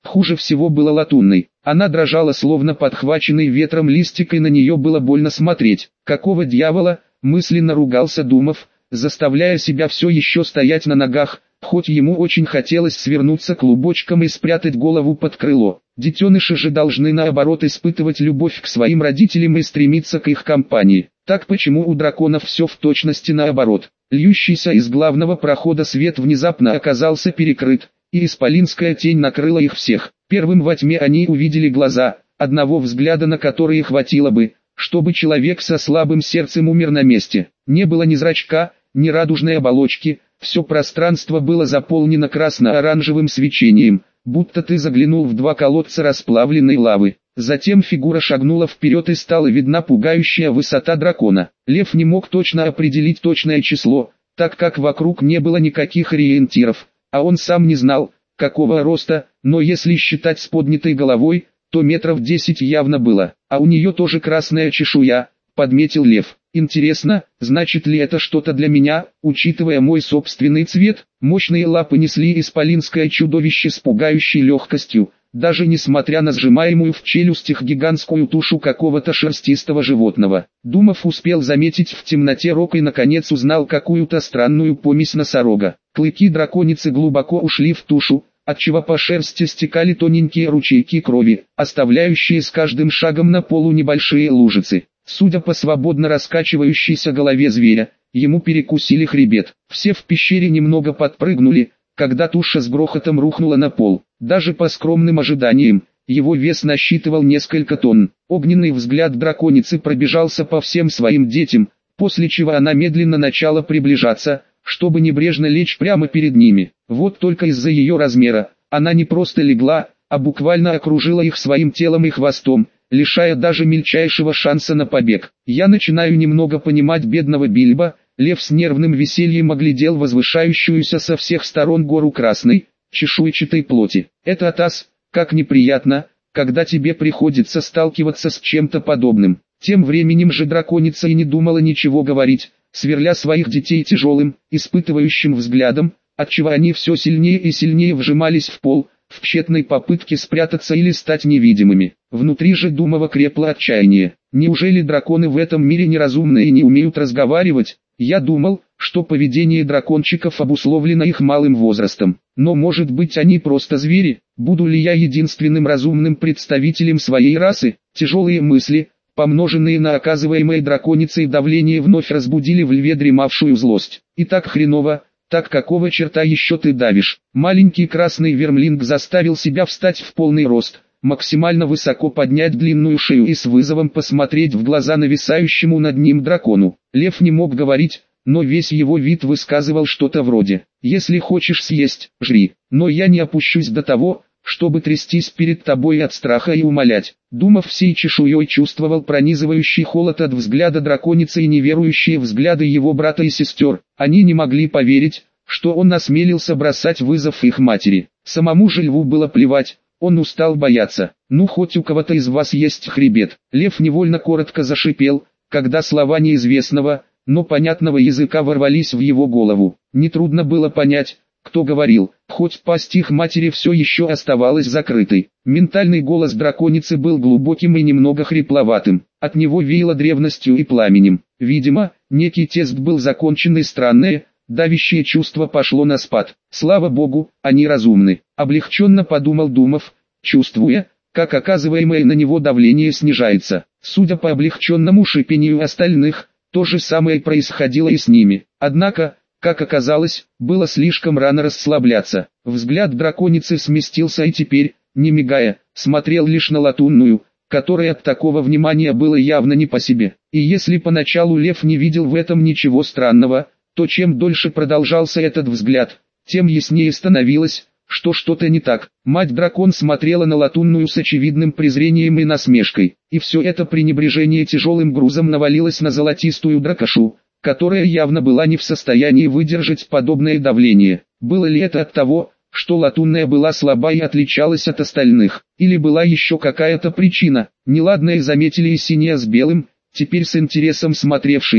Хуже всего было латунной. Она дрожала, словно подхваченный ветром листик, и на нее было больно смотреть. Какого дьявола, мысленно ругался Думов, заставляя себя все еще стоять на ногах, хоть ему очень хотелось свернуться клубочком и спрятать голову под крыло. Детеныши же должны наоборот испытывать любовь к своим родителям и стремиться к их компании. Так почему у драконов все в точности наоборот? Льющийся из главного прохода свет внезапно оказался перекрыт, и исполинская тень накрыла их всех. Первым во тьме они увидели глаза, одного взгляда на которые хватило бы, чтобы человек со слабым сердцем умер на месте. Не было ни зрачка, ни радужной оболочки, все пространство было заполнено красно-оранжевым свечением, будто ты заглянул в два колодца расплавленной лавы. Затем фигура шагнула вперед и стала видна пугающая высота дракона. Лев не мог точно определить точное число, так как вокруг не было никаких ориентиров, а он сам не знал, какого роста, но если считать с поднятой головой, то метров 10 явно было. А у нее тоже красная чешуя, подметил Лев. Интересно, значит ли это что-то для меня, учитывая мой собственный цвет? Мощные лапы несли исполинское чудовище с пугающей легкостью, даже несмотря на сжимаемую в челюстях гигантскую тушу какого-то шерстистого животного. Думов успел заметить в темноте рог и наконец узнал какую-то странную помесь носорога. Клыки драконицы глубоко ушли в тушу, отчего по шерсти стекали тоненькие ручейки крови, оставляющие с каждым шагом на полу небольшие лужицы. Судя по свободно раскачивающейся голове зверя, ему перекусили хребет. Все в пещере немного подпрыгнули, когда туша с грохотом рухнула на пол. Даже по скромным ожиданиям, его вес насчитывал несколько тонн. Огненный взгляд драконицы пробежался по всем своим детям, после чего она медленно начала приближаться, чтобы небрежно лечь прямо перед ними. Вот только из-за ее размера, она не просто легла, а буквально окружила их своим телом и хвостом, лишая даже мельчайшего шанса на побег. Я начинаю немного понимать бедного Бильбо. Лев с нервным весельем оглядел возвышающуюся со всех сторон гору красной, чешуйчатой плоти. Это атас, как неприятно, когда тебе приходится сталкиваться с чем-то подобным. Тем временем же драконица и не думала ничего говорить, сверля своих детей тяжелым, испытывающим взглядом, отчего они все сильнее и сильнее вжимались в пол, в тщетной попытке спрятаться или стать невидимыми. Внутри же Думова крепло отчаяние. Неужели драконы в этом мире неразумные и не умеют разговаривать? Я думал, что поведение дракончиков обусловлено их малым возрастом. Но может быть они просто звери? Буду ли я единственным разумным представителем своей расы? Тяжелые мысли, помноженные на оказываемое драконицей давление, вновь разбудили в льве дремавшую злость. И так хреново. Так какого черта еще ты давишь? Маленький красный вермлинг заставил себя встать в полный рост, максимально высоко поднять длинную шею и с вызовом посмотреть в глаза нависающему над ним дракону. Лев не мог говорить, но весь его вид высказывал что-то вроде: «Если хочешь съесть, жри, но я не опущусь до того, чтобы трястись перед тобой от страха и умолять». Думов всей чешуей чувствовал пронизывающий холод от взгляда драконицы и неверующие взгляды его брата и сестер. Они не могли поверить, что он осмелился бросать вызов их матери. Самому же льву было плевать, он устал бояться. «Ну хоть у кого-то из вас есть хребет». Лев невольно коротко зашипел, когда слова неизвестного, но понятного языка ворвались в его голову. Нетрудно было понять, кто говорил, хоть пасть их матери все еще оставалась закрытой. Ментальный голос драконицы был глубоким и немного хрипловатым, от него веяло древностью и пламенем. Видимо, некий тест был закончен и странное, давящее чувство пошло на спад. Слава богу, они разумны, облегченно подумал Думов, чувствуя, как оказываемое на него давление снижается. Судя по облегченному шипению остальных, то же самое происходило и с ними. Однако, как оказалось, было слишком рано расслабляться. Взгляд драконицы сместился и теперь, не мигая, смотрел лишь на латунную, которой от такого внимания было явно не по себе. И если поначалу Лев не видел в этом ничего странного, то чем дольше продолжался этот взгляд, тем яснее становилось, что что-то не так. Мать-дракон смотрела на латунную с очевидным презрением и насмешкой, и все это пренебрежение тяжелым грузом навалилось на золотистую дракошу, которая явно была не в состоянии выдержать подобное давление. Было ли это от того, что латунная была слаба и отличалась от остальных, или была еще какая-то причина? Неладное заметили и синие с белым, теперь с интересом смотревшие,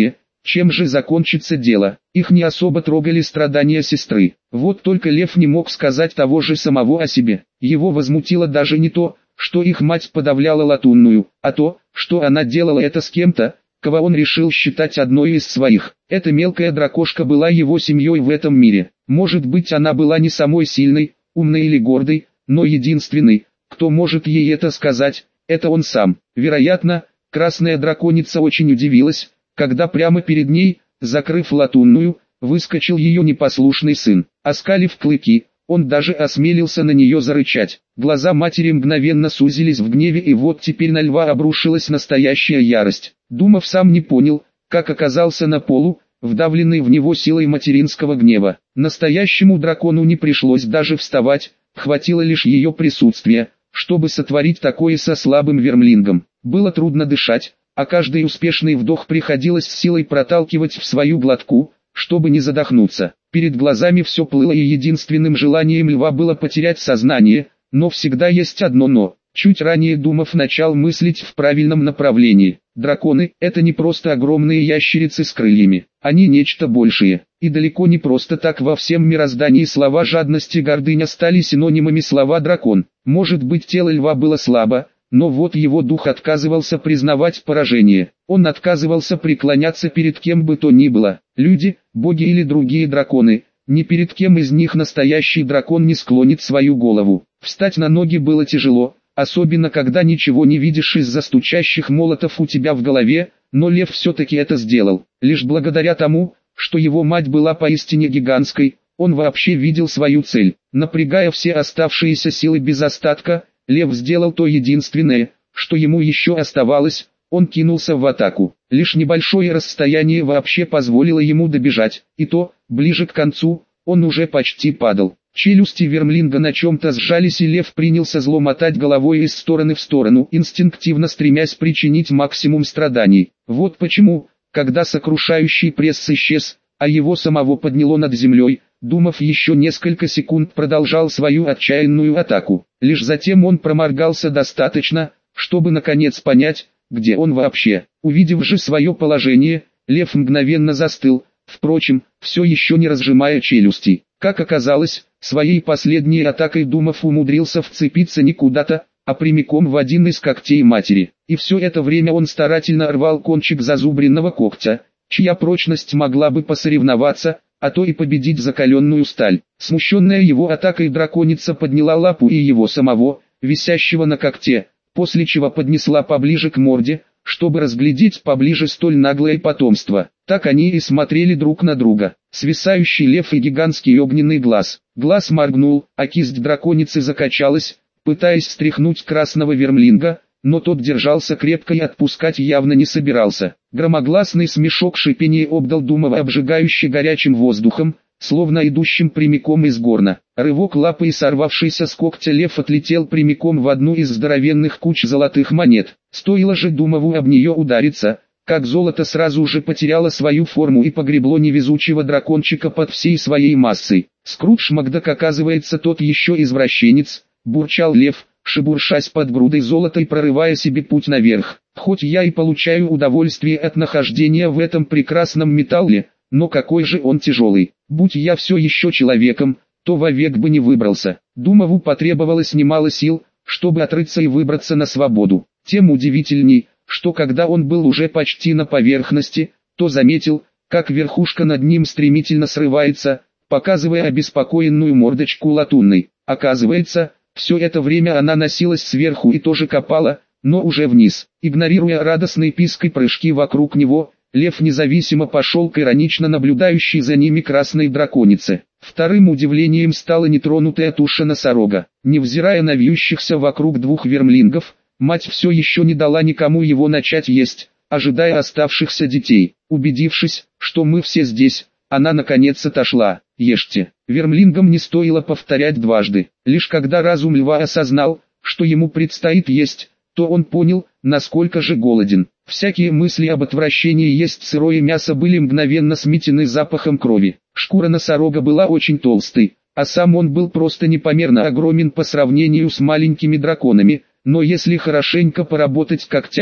Чем же закончится дело? Их не особо трогали страдания сестры. Вот только лев не мог сказать того же самого о себе. Его возмутило даже не то, что их мать подавляла латунную, а то, что она делала это с кем-то, кого он решил считать одной из своих. Эта мелкая дракошка была его семьей в этом мире. Может быть, она была не самой сильной, умной или гордой, но единственной, кто может ей это сказать, это он сам. Вероятно, красная драконица очень удивилась, когда прямо перед ней, закрыв латунную, выскочил ее непослушный сын. Оскалив клыки, он даже осмелился на нее зарычать. Глаза матери мгновенно сузились в гневе, и вот теперь на льва обрушилась настоящая ярость. Думав, сам не понял, как оказался на полу, вдавленный в него силой материнского гнева. Настоящему дракону не пришлось даже вставать, хватило лишь ее присутствия, чтобы сотворить такое со слабым вермлингом. Было трудно дышать, а каждый успешный вдох приходилось с силой проталкивать в свою глотку, чтобы не задохнуться. Перед глазами все плыло, и единственным желанием льва было потерять сознание, но всегда есть одно «но». Чуть ранее Думов начал мыслить в правильном направлении. Драконы – это не просто огромные ящерицы с крыльями, они нечто большее. И далеко не просто так во всем мироздании слова жадность и гордыня стали синонимами слова дракон. Может быть, тело льва было слабо, но вот его дух отказывался признавать поражение. Он отказывался преклоняться перед кем бы то ни было. Люди, боги или другие драконы, ни перед кем из них настоящий дракон не склонит свою голову. Встать на ноги было тяжело, особенно когда ничего не видишь из-за стучащих молотов у тебя в голове, но лев все-таки это сделал. Лишь благодаря тому, что его мать была поистине гигантской, он вообще видел свою цель. Напрягая все оставшиеся силы без остатка, лев сделал то единственное, что ему еще оставалось, он кинулся в атаку. Лишь небольшое расстояние вообще позволило ему добежать, и то, ближе к концу, он уже почти падал. Челюсти вермлинга на чем-то сжались, и лев принялся зло мотать головой из стороны в сторону, инстинктивно стремясь причинить максимум страданий. Вот почему, когда сокрушающий пресс исчез, а его самого подняло над землей, Думов еще несколько секунд продолжал свою отчаянную атаку. Лишь затем он проморгался достаточно, чтобы наконец понять, где он вообще. Увидев же свое положение, лев мгновенно застыл, впрочем, все еще не разжимая челюсти. Как оказалось, своей последней атакой Думов умудрился вцепиться не куда-то, а прямиком в один из когтей матери. И все это время он старательно рвал кончик зазубренного когтя, чья прочность могла бы посоревноваться, а то и победить закаленную сталь. Смущенная его атакой драконица подняла лапу и его самого, висящего на когте, после чего поднесла поближе к морде, чтобы разглядеть поближе столь наглое потомство. Так они и смотрели друг на друга. Свисающий лев и гигантский огненный глаз. Глаз моргнул, а кисть драконицы закачалась, пытаясь стряхнуть красного вермлинга, но тот держался крепко и отпускать явно не собирался. Громогласный смешок шипения обдал Думова обжигающе горячим воздухом, словно идущим прямиком из горна. Рывок лапы, и сорвавшийся с когтя лев отлетел прямиком в одну из здоровенных куч золотых монет. Стоило же Думову об нее удариться, как золото сразу же потеряло свою форму и погребло невезучего дракончика под всей своей массой. Скрудж Макдак, оказывается, тот еще извращенец, бурчал лев, шебуршась под грудой золота и прорывая себе путь наверх. Хоть я и получаю удовольствие от нахождения в этом прекрасном металле, но какой же он тяжелый. Будь я все еще человеком, то вовек бы не выбрался. Думову потребовалось немало сил, чтобы отрыться и выбраться на свободу. Тем удивительней, что когда он был уже почти на поверхности, то заметил, как верхушка над ним стремительно срывается, показывая обеспокоенную мордочку латунной. Оказывается, все это время она носилась сверху и тоже копала, но уже вниз. Игнорируя радостный писк и прыжки вокруг него, лев независимо пошел к иронично наблюдающей за ними красной драконице. Вторым удивлением стала нетронутая туша носорога. Невзирая на вьющихся вокруг двух вермлингов, мать все еще не дала никому его начать есть, ожидая оставшихся детей. Убедившись, что мы все здесь, она наконец отошла. Ешьте. Вермлингам не стоило повторять дважды. Лишь когда разум льва осознал, что ему предстоит есть, то он понял, насколько же голоден. Всякие мысли об отвращении есть сырое мясо были мгновенно сметены запахом крови. Шкура носорога была очень толстой, а сам он был просто непомерно огромен по сравнению с маленькими драконами, но если хорошенько поработать когтями,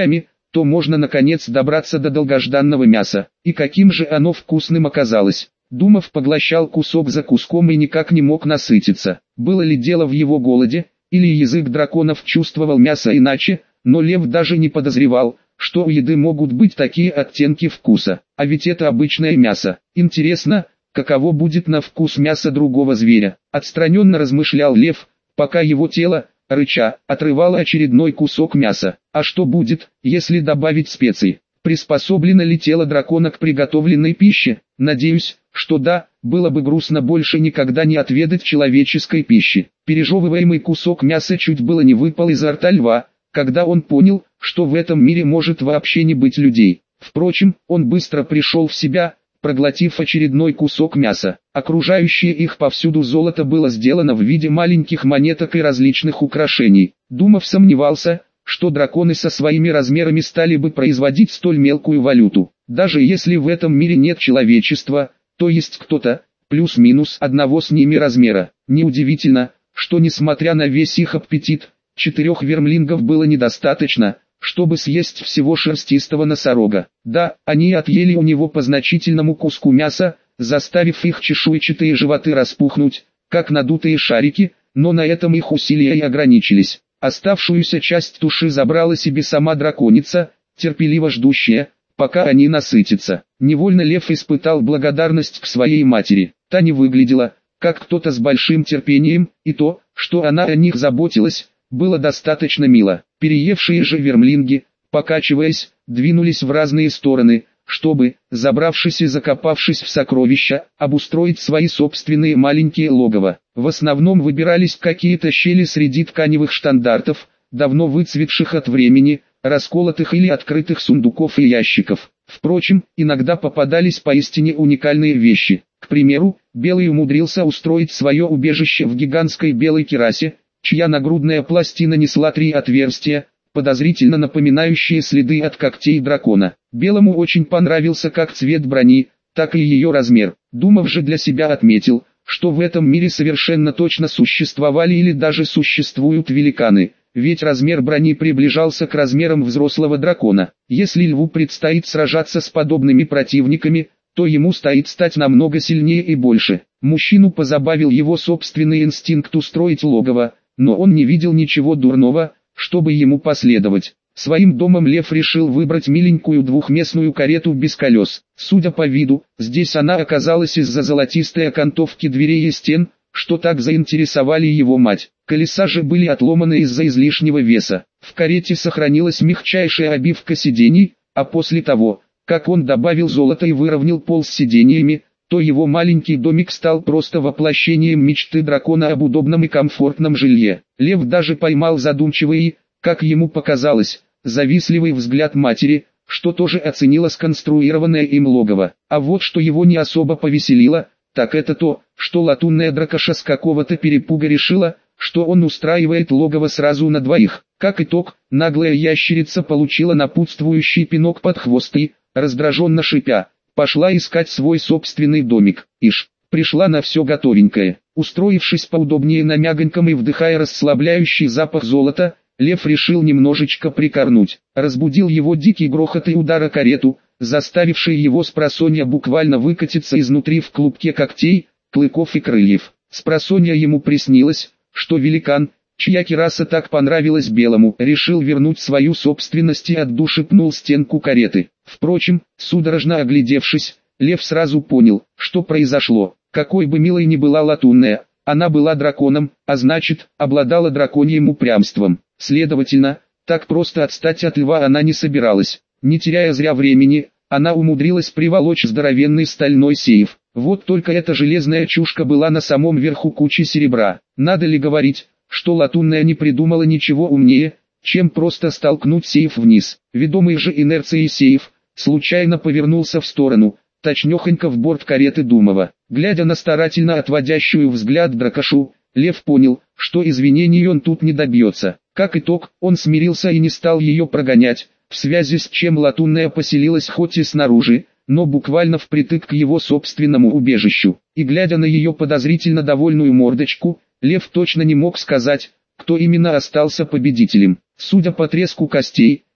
то можно наконец добраться до долгожданного мяса. И каким же оно вкусным оказалось. Думав, поглощал кусок за куском и никак не мог насытиться. Было ли дело в его голоде, или язык драконов чувствовал мясо иначе, но лев даже не подозревал, что у еды могут быть такие оттенки вкуса. А ведь это обычное мясо. Интересно, каково будет на вкус мясо другого зверя? Отстраненно размышлял лев, пока его тело, рыча, отрывало очередной кусок мяса. А что будет, если добавить специй? Приспособлено ли тело дракона к приготовленной пище? Надеюсь, что да, было бы грустно больше никогда не отведать человеческой пищи. Пережевываемый кусок мяса чуть было не выпал изо рта льва, когда он понял, что в этом мире может вообще не быть людей. Впрочем, он быстро пришел в себя, проглотив очередной кусок мяса. Окружающее их повсюду золото было сделано в виде маленьких монеток и различных украшений. Думав, сомневался, что драконы со своими размерами стали бы производить столь мелкую валюту. Даже если в этом мире нет человечества, то есть кто-то, плюс-минус одного с ними размера. Неудивительно, что несмотря на весь их аппетит, 4 вермлингов было недостаточно, чтобы съесть всего шерстистого носорога. Да, они отъели у него по значительному куску мяса, заставив их чешуйчатые животы распухнуть, как надутые шарики, но на этом их усилия и ограничились. Оставшуюся часть туши забрала себе сама драконица, терпеливо ждущая, пока они насытятся. Невольно лев испытал благодарность к своей матери. Та не выглядела, как кто-то с большим терпением, и то, что она о них заботилась, было достаточно мило. Переевшие же вермлинги, покачиваясь, двинулись в разные стороны, чтобы, забравшись и закопавшись в сокровища, обустроить свои собственные маленькие логово. В основном выбирались какие-то щели среди тканевых штандартов, давно выцветших от времени, расколотых или открытых сундуков и ящиков. Впрочем, иногда попадались поистине уникальные вещи. К примеру, Белый умудрился устроить свое убежище в гигантской белой керасе, чья нагрудная пластина несла 3 отверстия, подозрительно напоминающие следы от когтей дракона. Белому очень понравился как цвет брони, так и ее размер. Думав же для себя отметил, что в этом мире совершенно точно существовали или даже существуют великаны, ведь размер брони приближался к размерам взрослого дракона. Если льву предстоит сражаться с подобными противниками, то ему стоит стать намного сильнее и больше. Мужчину позабавил его собственный инстинкт устроить логово, но он не видел ничего дурного, чтобы ему последовать. Своим домом лев решил выбрать миленькую двухместную карету без колес. Судя по виду, здесь она оказалась из-за золотистой окантовки дверей и стен, что так заинтересовали его мать. Колеса же были отломаны из-за излишнего веса. В карете сохранилась мягчайшая обивка сидений, а после того, как он добавил золото и выровнял пол с сидениями, то его маленький домик стал просто воплощением мечты дракона об удобном и комфортном жилье. Лев даже поймал задумчивый и, как ему показалось, завистливый взгляд матери, что тоже оценила сконструированное им логово. А вот что его не особо повеселило, так это то, что латунная дракоша с какого-то перепуга решила, что он устраивает логово сразу на 2. Как итог, наглая ящерица получила напутствующий пинок под хвост и, раздраженно шипя, пошла искать свой собственный домик. Ишь, пришла на все готовенькое. Устроившись поудобнее на мягоньком и вдыхая расслабляющий запах золота, лев решил немножечко прикорнуть. Разбудил его дикий грохот и удар о карету, заставивший его спросонья буквально выкатиться изнутри в клубке когтей, клыков и крыльев. Спросонья ему приснилось, что великан, чья кераса так понравилась Белому, решил вернуть свою собственность и от души пнул стенку кареты. Впрочем, судорожно оглядевшись, лев сразу понял, что произошло. Какой бы милой ни была латунная, она была драконом, а значит, обладала драконьим упрямством. Следовательно, так просто отстать от льва она не собиралась. Не теряя зря времени, она умудрилась приволочь здоровенный стальной сейф. Вот только эта железная чушка была на самом верху кучи серебра. Надо ли говорить, что латунная не придумала ничего умнее, чем просто столкнуть сейф вниз. Ведомый же инерцией сейф, случайно повернулся в сторону, точнёхонько в борт кареты Думова. Глядя на старательно отводящую взгляд дракошу, лев понял, что извинений он тут не добьется. Как итог, он смирился и не стал ее прогонять, в связи с чем латунная поселилась хоть и снаружи, но буквально впритык к его собственному убежищу. И глядя на ее подозрительно довольную мордочку, лев точно не мог сказать, кто именно остался победителем. Судя по треску костей,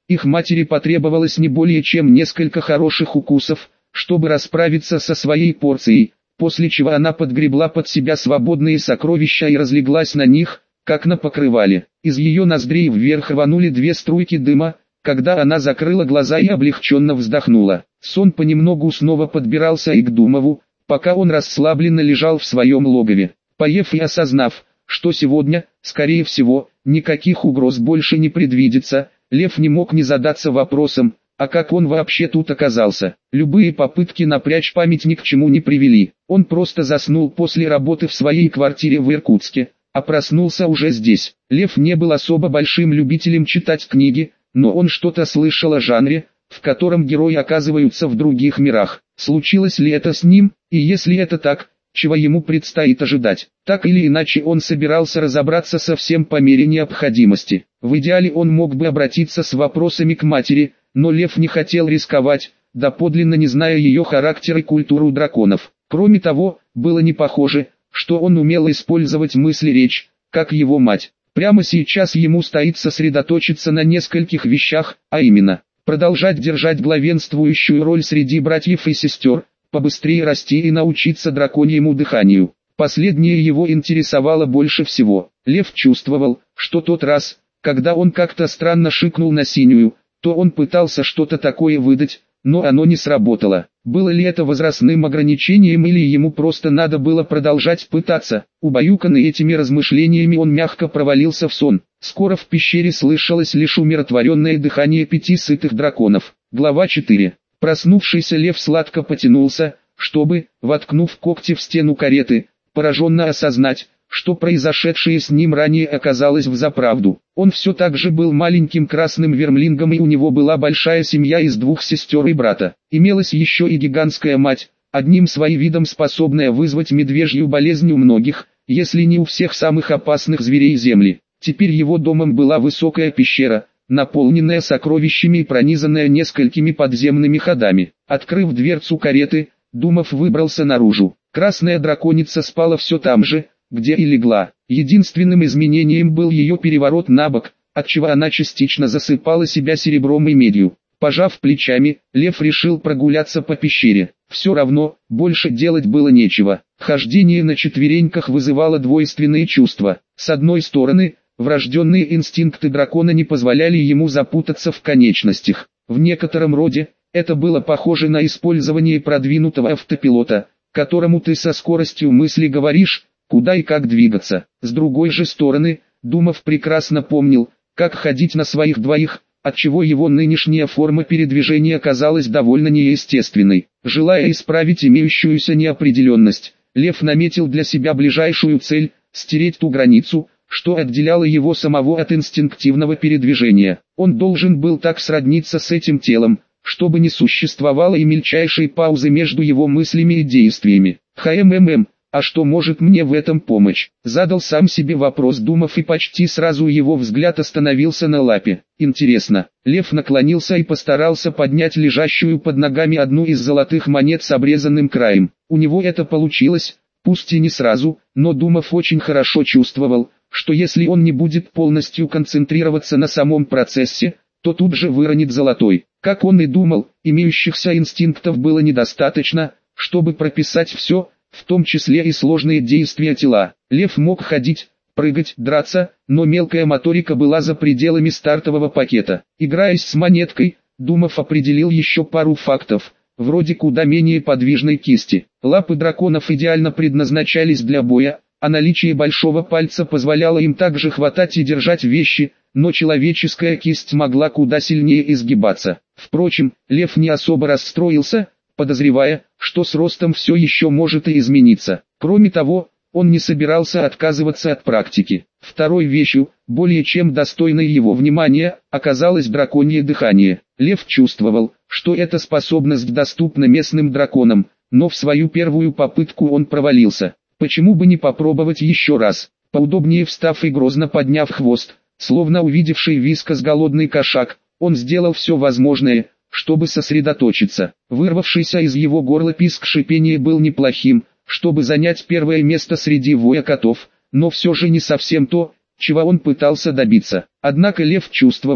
Их матери потребовалось не более чем несколько хороших укусов, чтобы расправиться со своей порцией, после чего она подгребла под себя свободные сокровища и разлеглась на них, как на покрывале. Из ее ноздрей вверх рванули две струйки дыма, когда она закрыла глаза и облегченно вздохнула. Сон понемногу снова подбирался и к Думову, пока он расслабленно лежал в своем логове. Поев и осознав, что сегодня, скорее всего, никаких угроз больше не предвидится, Лев не мог не задаться вопросом, а как он вообще тут оказался? Любые попытки напрячь память ни к чему не привели. Он просто заснул после работы в своей квартире в Иркутске, а проснулся уже здесь. Лев не был особо большим любителем читать книги, но он что-то слышал о жанре, в котором герои оказываются в других мирах. Случилось ли это с ним, и если это так, чего ему предстоит ожидать? Так или иначе он собирался разобраться со всем по мере необходимости. В идеале он мог бы обратиться с вопросами к матери, но Лев не хотел рисковать, доподлинно не зная ее характер и культуру драконов. Кроме того, было не похоже, что он умел использовать мысли-речь, как его мать. Прямо сейчас ему стоит сосредоточиться на нескольких вещах, а именно, продолжать держать главенствующую роль среди братьев и сестер, побыстрее расти и научиться драконьему дыханию. Последнее его интересовало больше всего. Лев чувствовал, что тот раз, когда он как-то странно шикнул на синюю, то он пытался что-то такое выдать, но оно не сработало. Было ли это возрастным ограничением или ему просто надо было продолжать пытаться? Убаюканный этими размышлениями он мягко провалился в сон. Скоро в пещере слышалось лишь умиротворенное дыхание 5 сытых драконов. Глава 4. Проснувшийся Лев сладко потянулся, чтобы, воткнув когти в стену кареты, пораженно осознать, что произошедшее с ним ранее оказалось взаправду. Он все так же был маленьким красным вермлингом, и у него была большая семья из 2 сестер и брата. Имелась еще и гигантская мать, одним своим видом способная вызвать медвежью болезнь у многих, если не у всех самых опасных зверей Земли. Теперь его домом была высокая пещера, наполненная сокровищами и пронизанная несколькими подземными ходами. Открыв дверцу кареты, Думов выбрался наружу. Красная драконица спала все там же, где и легла. Единственным изменением был ее переворот на бок, отчего она частично засыпала себя серебром и медью. Пожав плечами, Лев решил прогуляться по пещере. Все равно, больше делать было нечего. Хождение на четвереньках вызывало двойственные чувства. С одной стороны, врожденные инстинкты дракона не позволяли ему запутаться в конечностях. В некотором роде, это было похоже на использование продвинутого автопилота, которому ты со скоростью мысли говоришь, куда и как двигаться. С другой же стороны, Думов прекрасно помнил, как ходить на своих двоих, отчего его нынешняя форма передвижения казалась довольно неестественной. Желая исправить имеющуюся неопределенность, Лев наметил для себя ближайшую цель – стереть ту границу, что отделяло его самого от инстинктивного передвижения. Он должен был так сродниться с этим телом, чтобы не существовало и мельчайшей паузы между его мыслями и действиями. А что может мне в этом помочь? Задал сам себе вопрос Думов, и почти сразу его взгляд остановился на лапе. Интересно. Лев наклонился и постарался поднять лежащую под ногами одну из золотых монет с обрезанным краем. У него это получилось, пусть и не сразу, но Думов очень хорошо чувствовал, что если он не будет полностью концентрироваться на самом процессе, то тут же выронит золотой. Как он и думал, имеющихся инстинктов было недостаточно, чтобы прописать все, в том числе и сложные действия тела. Лев мог ходить, прыгать, драться, но мелкая моторика была за пределами стартового пакета. Играясь с монеткой, Думов определил еще пару фактов, вроде куда менее подвижной кисти. Лапы драконов идеально предназначались для боя, а наличие большого пальца позволяло им также хватать и держать вещи, но человеческая кисть могла куда сильнее изгибаться. Впрочем, Лев не особо расстроился, подозревая, что с ростом все еще может и измениться. Кроме того, он не собирался отказываться от практики. Второй вещью, более чем достойной его внимания, оказалось драконье дыхание. Лев чувствовал, что эта способность доступна местным драконам, но в свою первую попытку он провалился. Почему бы не попробовать еще раз? Поудобнее встав и грозно подняв хвост, словно увидевший вискас голодный кошак, он сделал все возможное, чтобы сосредоточиться. Вырвавшийся из его горла писк шипения был неплохим, чтобы занять первое место среди воя котов, но все же не совсем то, чего он пытался добиться. Однако Лев чувствовал,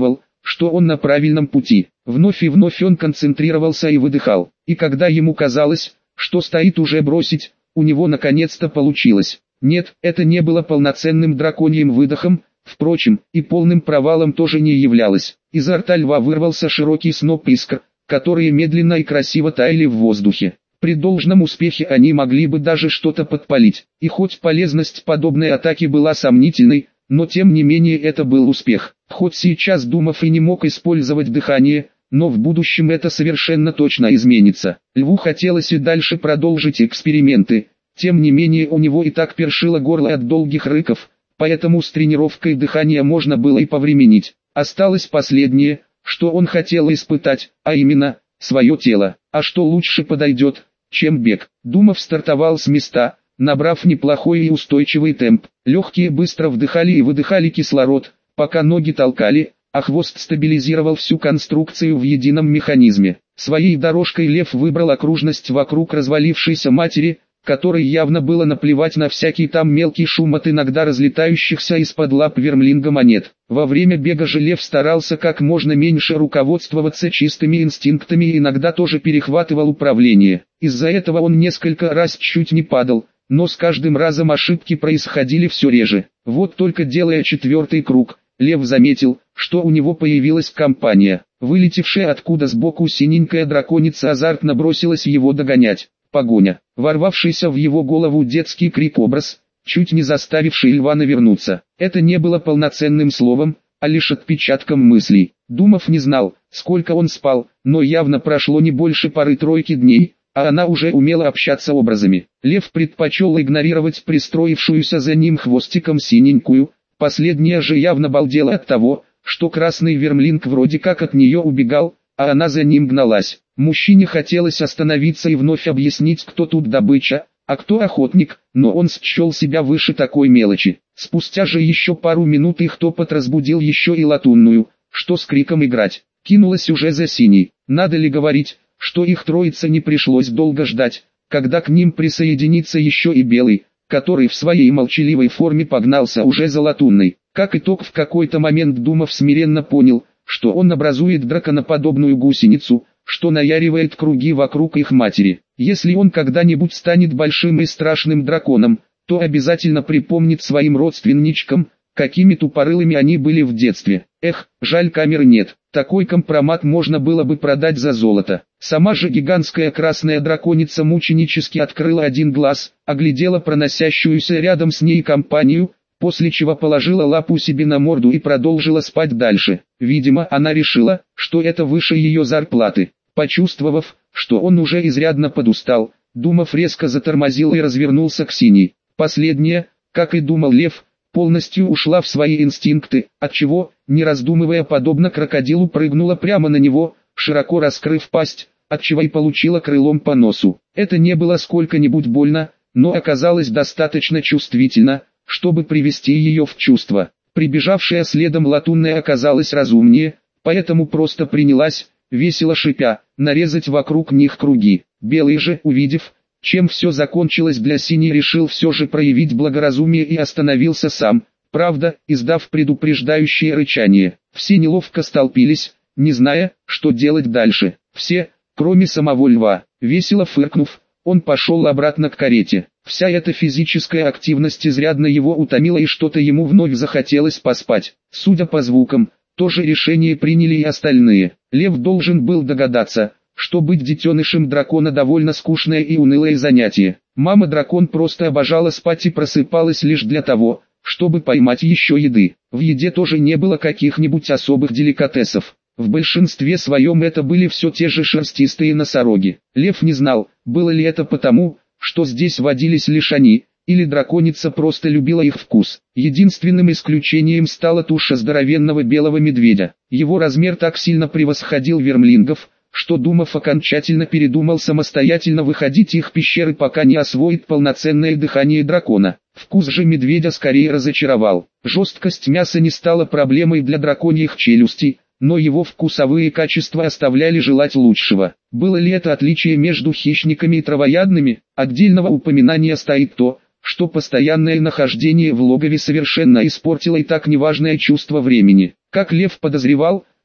что он на правильном пути. Вновь и вновь он концентрировался и выдыхал. И когда ему казалось, что стоит уже бросить, у него наконец-то получилось. Нет, это не было полноценным драконьим выдохом, впрочем, и полным провалом тоже не являлось. Изо рта льва вырвался широкий сноп искр, которые медленно и красиво таяли в воздухе. При должном успехе они могли бы даже что-то подпалить. И хоть полезность подобной атаки была сомнительной, но тем не менее это был успех. Хоть сейчас Думов и не мог использовать дыхание, но в будущем это совершенно точно изменится. Льву хотелось и дальше продолжить эксперименты. Тем не менее у него и так першило горло от долгих рыков, поэтому с тренировкой дыхания можно было и повременить. Осталось последнее, что он хотел испытать, а именно, свое тело. А что лучше подойдет, чем бег? Думов стартовал с места, набрав неплохой и устойчивый темп. Легкие быстро вдыхали и выдыхали кислород, пока ноги толкали, а хвост стабилизировал всю конструкцию в едином механизме. Своей дорожкой лев выбрал окружность вокруг развалившейся матери, которой явно было наплевать на всякий там мелкий шум от иногда разлетающихся из-под лап вермлинга монет. Во время бега же лев старался как можно меньше руководствоваться чистыми инстинктами и иногда тоже перехватывал управление. Из-за этого он несколько раз чуть не падал, но с каждым разом ошибки происходили все реже. Вот только делая 4-й круг, лев заметил, что у него появилась компания. Вылетевшая откуда сбоку синенькая драконица азартно бросилась его догонять. Погоня. Ворвавшийся в его голову детский крик-образ, чуть не заставивший льва навернуться. Это не было полноценным словом, а лишь отпечатком мыслей. Думов не знал, сколько он спал, но явно прошло не больше пары-тройки дней, а она уже умела общаться образами. Лев предпочел игнорировать пристроившуюся за ним хвостиком синенькую, последняя же явно балдела от того, что красный вермлинг вроде как от нее убегал, а она за ним гналась. Мужчине хотелось остановиться и вновь объяснить, кто тут добыча, а кто охотник, но он счел себя выше такой мелочи. Спустя же еще пару минут их топот разбудил еще и латунную, что с криком играть, кинулась уже за синей. Надо ли говорить, что их троице не пришлось долго ждать, когда к ним присоединится еще и белый, который в своей молчаливой форме погнался уже за латунной. Как итог, в какой-то момент Думов смиренно понял, что он образует драконоподобную гусеницу, что наяривает круги вокруг их матери. Если он когда-нибудь станет большим и страшным драконом, то обязательно припомнит своим родственничкам, какими тупорылыми они были в детстве. Эх, жаль, камер нет. Такой компромат можно было бы продать за золото. Сама же гигантская красная драконица мученически открыла один глаз, оглядела проносящуюся рядом с ней компанию, после чего положила лапу себе на морду и продолжила спать дальше. Видимо, она решила, что это выше ее зарплаты. Почувствовав, что он уже изрядно подустал, Думов резко затормозил и развернулся к синей. Последняя, как и думал лев, полностью ушла в свои инстинкты, отчего, не раздумывая подобно крокодилу, прыгнула прямо на него, широко раскрыв пасть, отчего и получила крылом по носу. Это не было сколько-нибудь больно, но оказалось достаточно чувствительно, чтобы привести ее в чувство. Прибежавшая следом латунная оказалась разумнее, поэтому просто принялась, весело шипя, нарезать вокруг них круги. Белый же, увидев, чем все закончилось для синей, решил все же проявить благоразумие и остановился сам, правда, издав предупреждающее рычание. Все неловко столпились, не зная, что делать дальше. Все, кроме самого льва. Весело фыркнув, он пошел обратно к карете. Вся эта физическая активность изрядно его утомила и что-то ему вновь захотелось поспать. Судя по звукам, то же решение приняли и остальные. Лев должен был догадаться, что быть детенышем дракона довольно скучное и унылое занятие. Мама-дракон просто обожала спать и просыпалась лишь для того, чтобы поймать еще еды. В еде тоже не было каких-нибудь особых деликатесов. В большинстве своем это были все те же шерстистые носороги. Лев не знал, было ли это потому, что здесь водились лишь они, или драконица просто любила их вкус. Единственным исключением стала туша здоровенного белого медведя. Его размер так сильно превосходил вермлингов, что Думов окончательно передумал самостоятельно выходить из пещеры, пока не освоит полноценное дыхание дракона. Вкус же медведя скорее разочаровал. Жесткость мяса не стала проблемой для драконьих челюстей, но его вкусовые качества оставляли желать лучшего. Было ли это отличие между хищниками и травоядными? Отдельного упоминания стоит то, что постоянное нахождение в логове совершенно испортило и так неважное чувство времени. Как лев подозревал,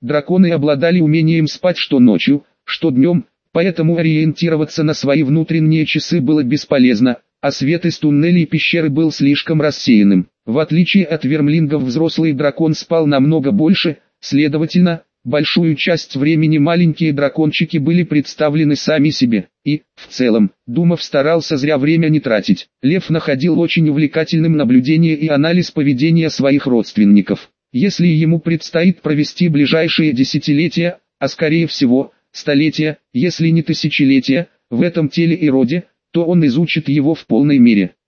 Драконы обладали умением спать что ночью, что днем, поэтому ориентироваться на свои внутренние часы было бесполезно, а свет из туннелей пещеры был слишком рассеянным. В отличие от вермлингов, взрослый дракон спал намного больше, следовательно, большую часть времени маленькие дракончики были представлены сами себе, и, в целом, Думов старался зря время не тратить. Лев находил очень увлекательным наблюдение и анализ поведения своих родственников. Если ему предстоит провести ближайшие десятилетия, а скорее всего, столетия, если не тысячелетия, в этом теле и роде, то он изучит его в полной мере.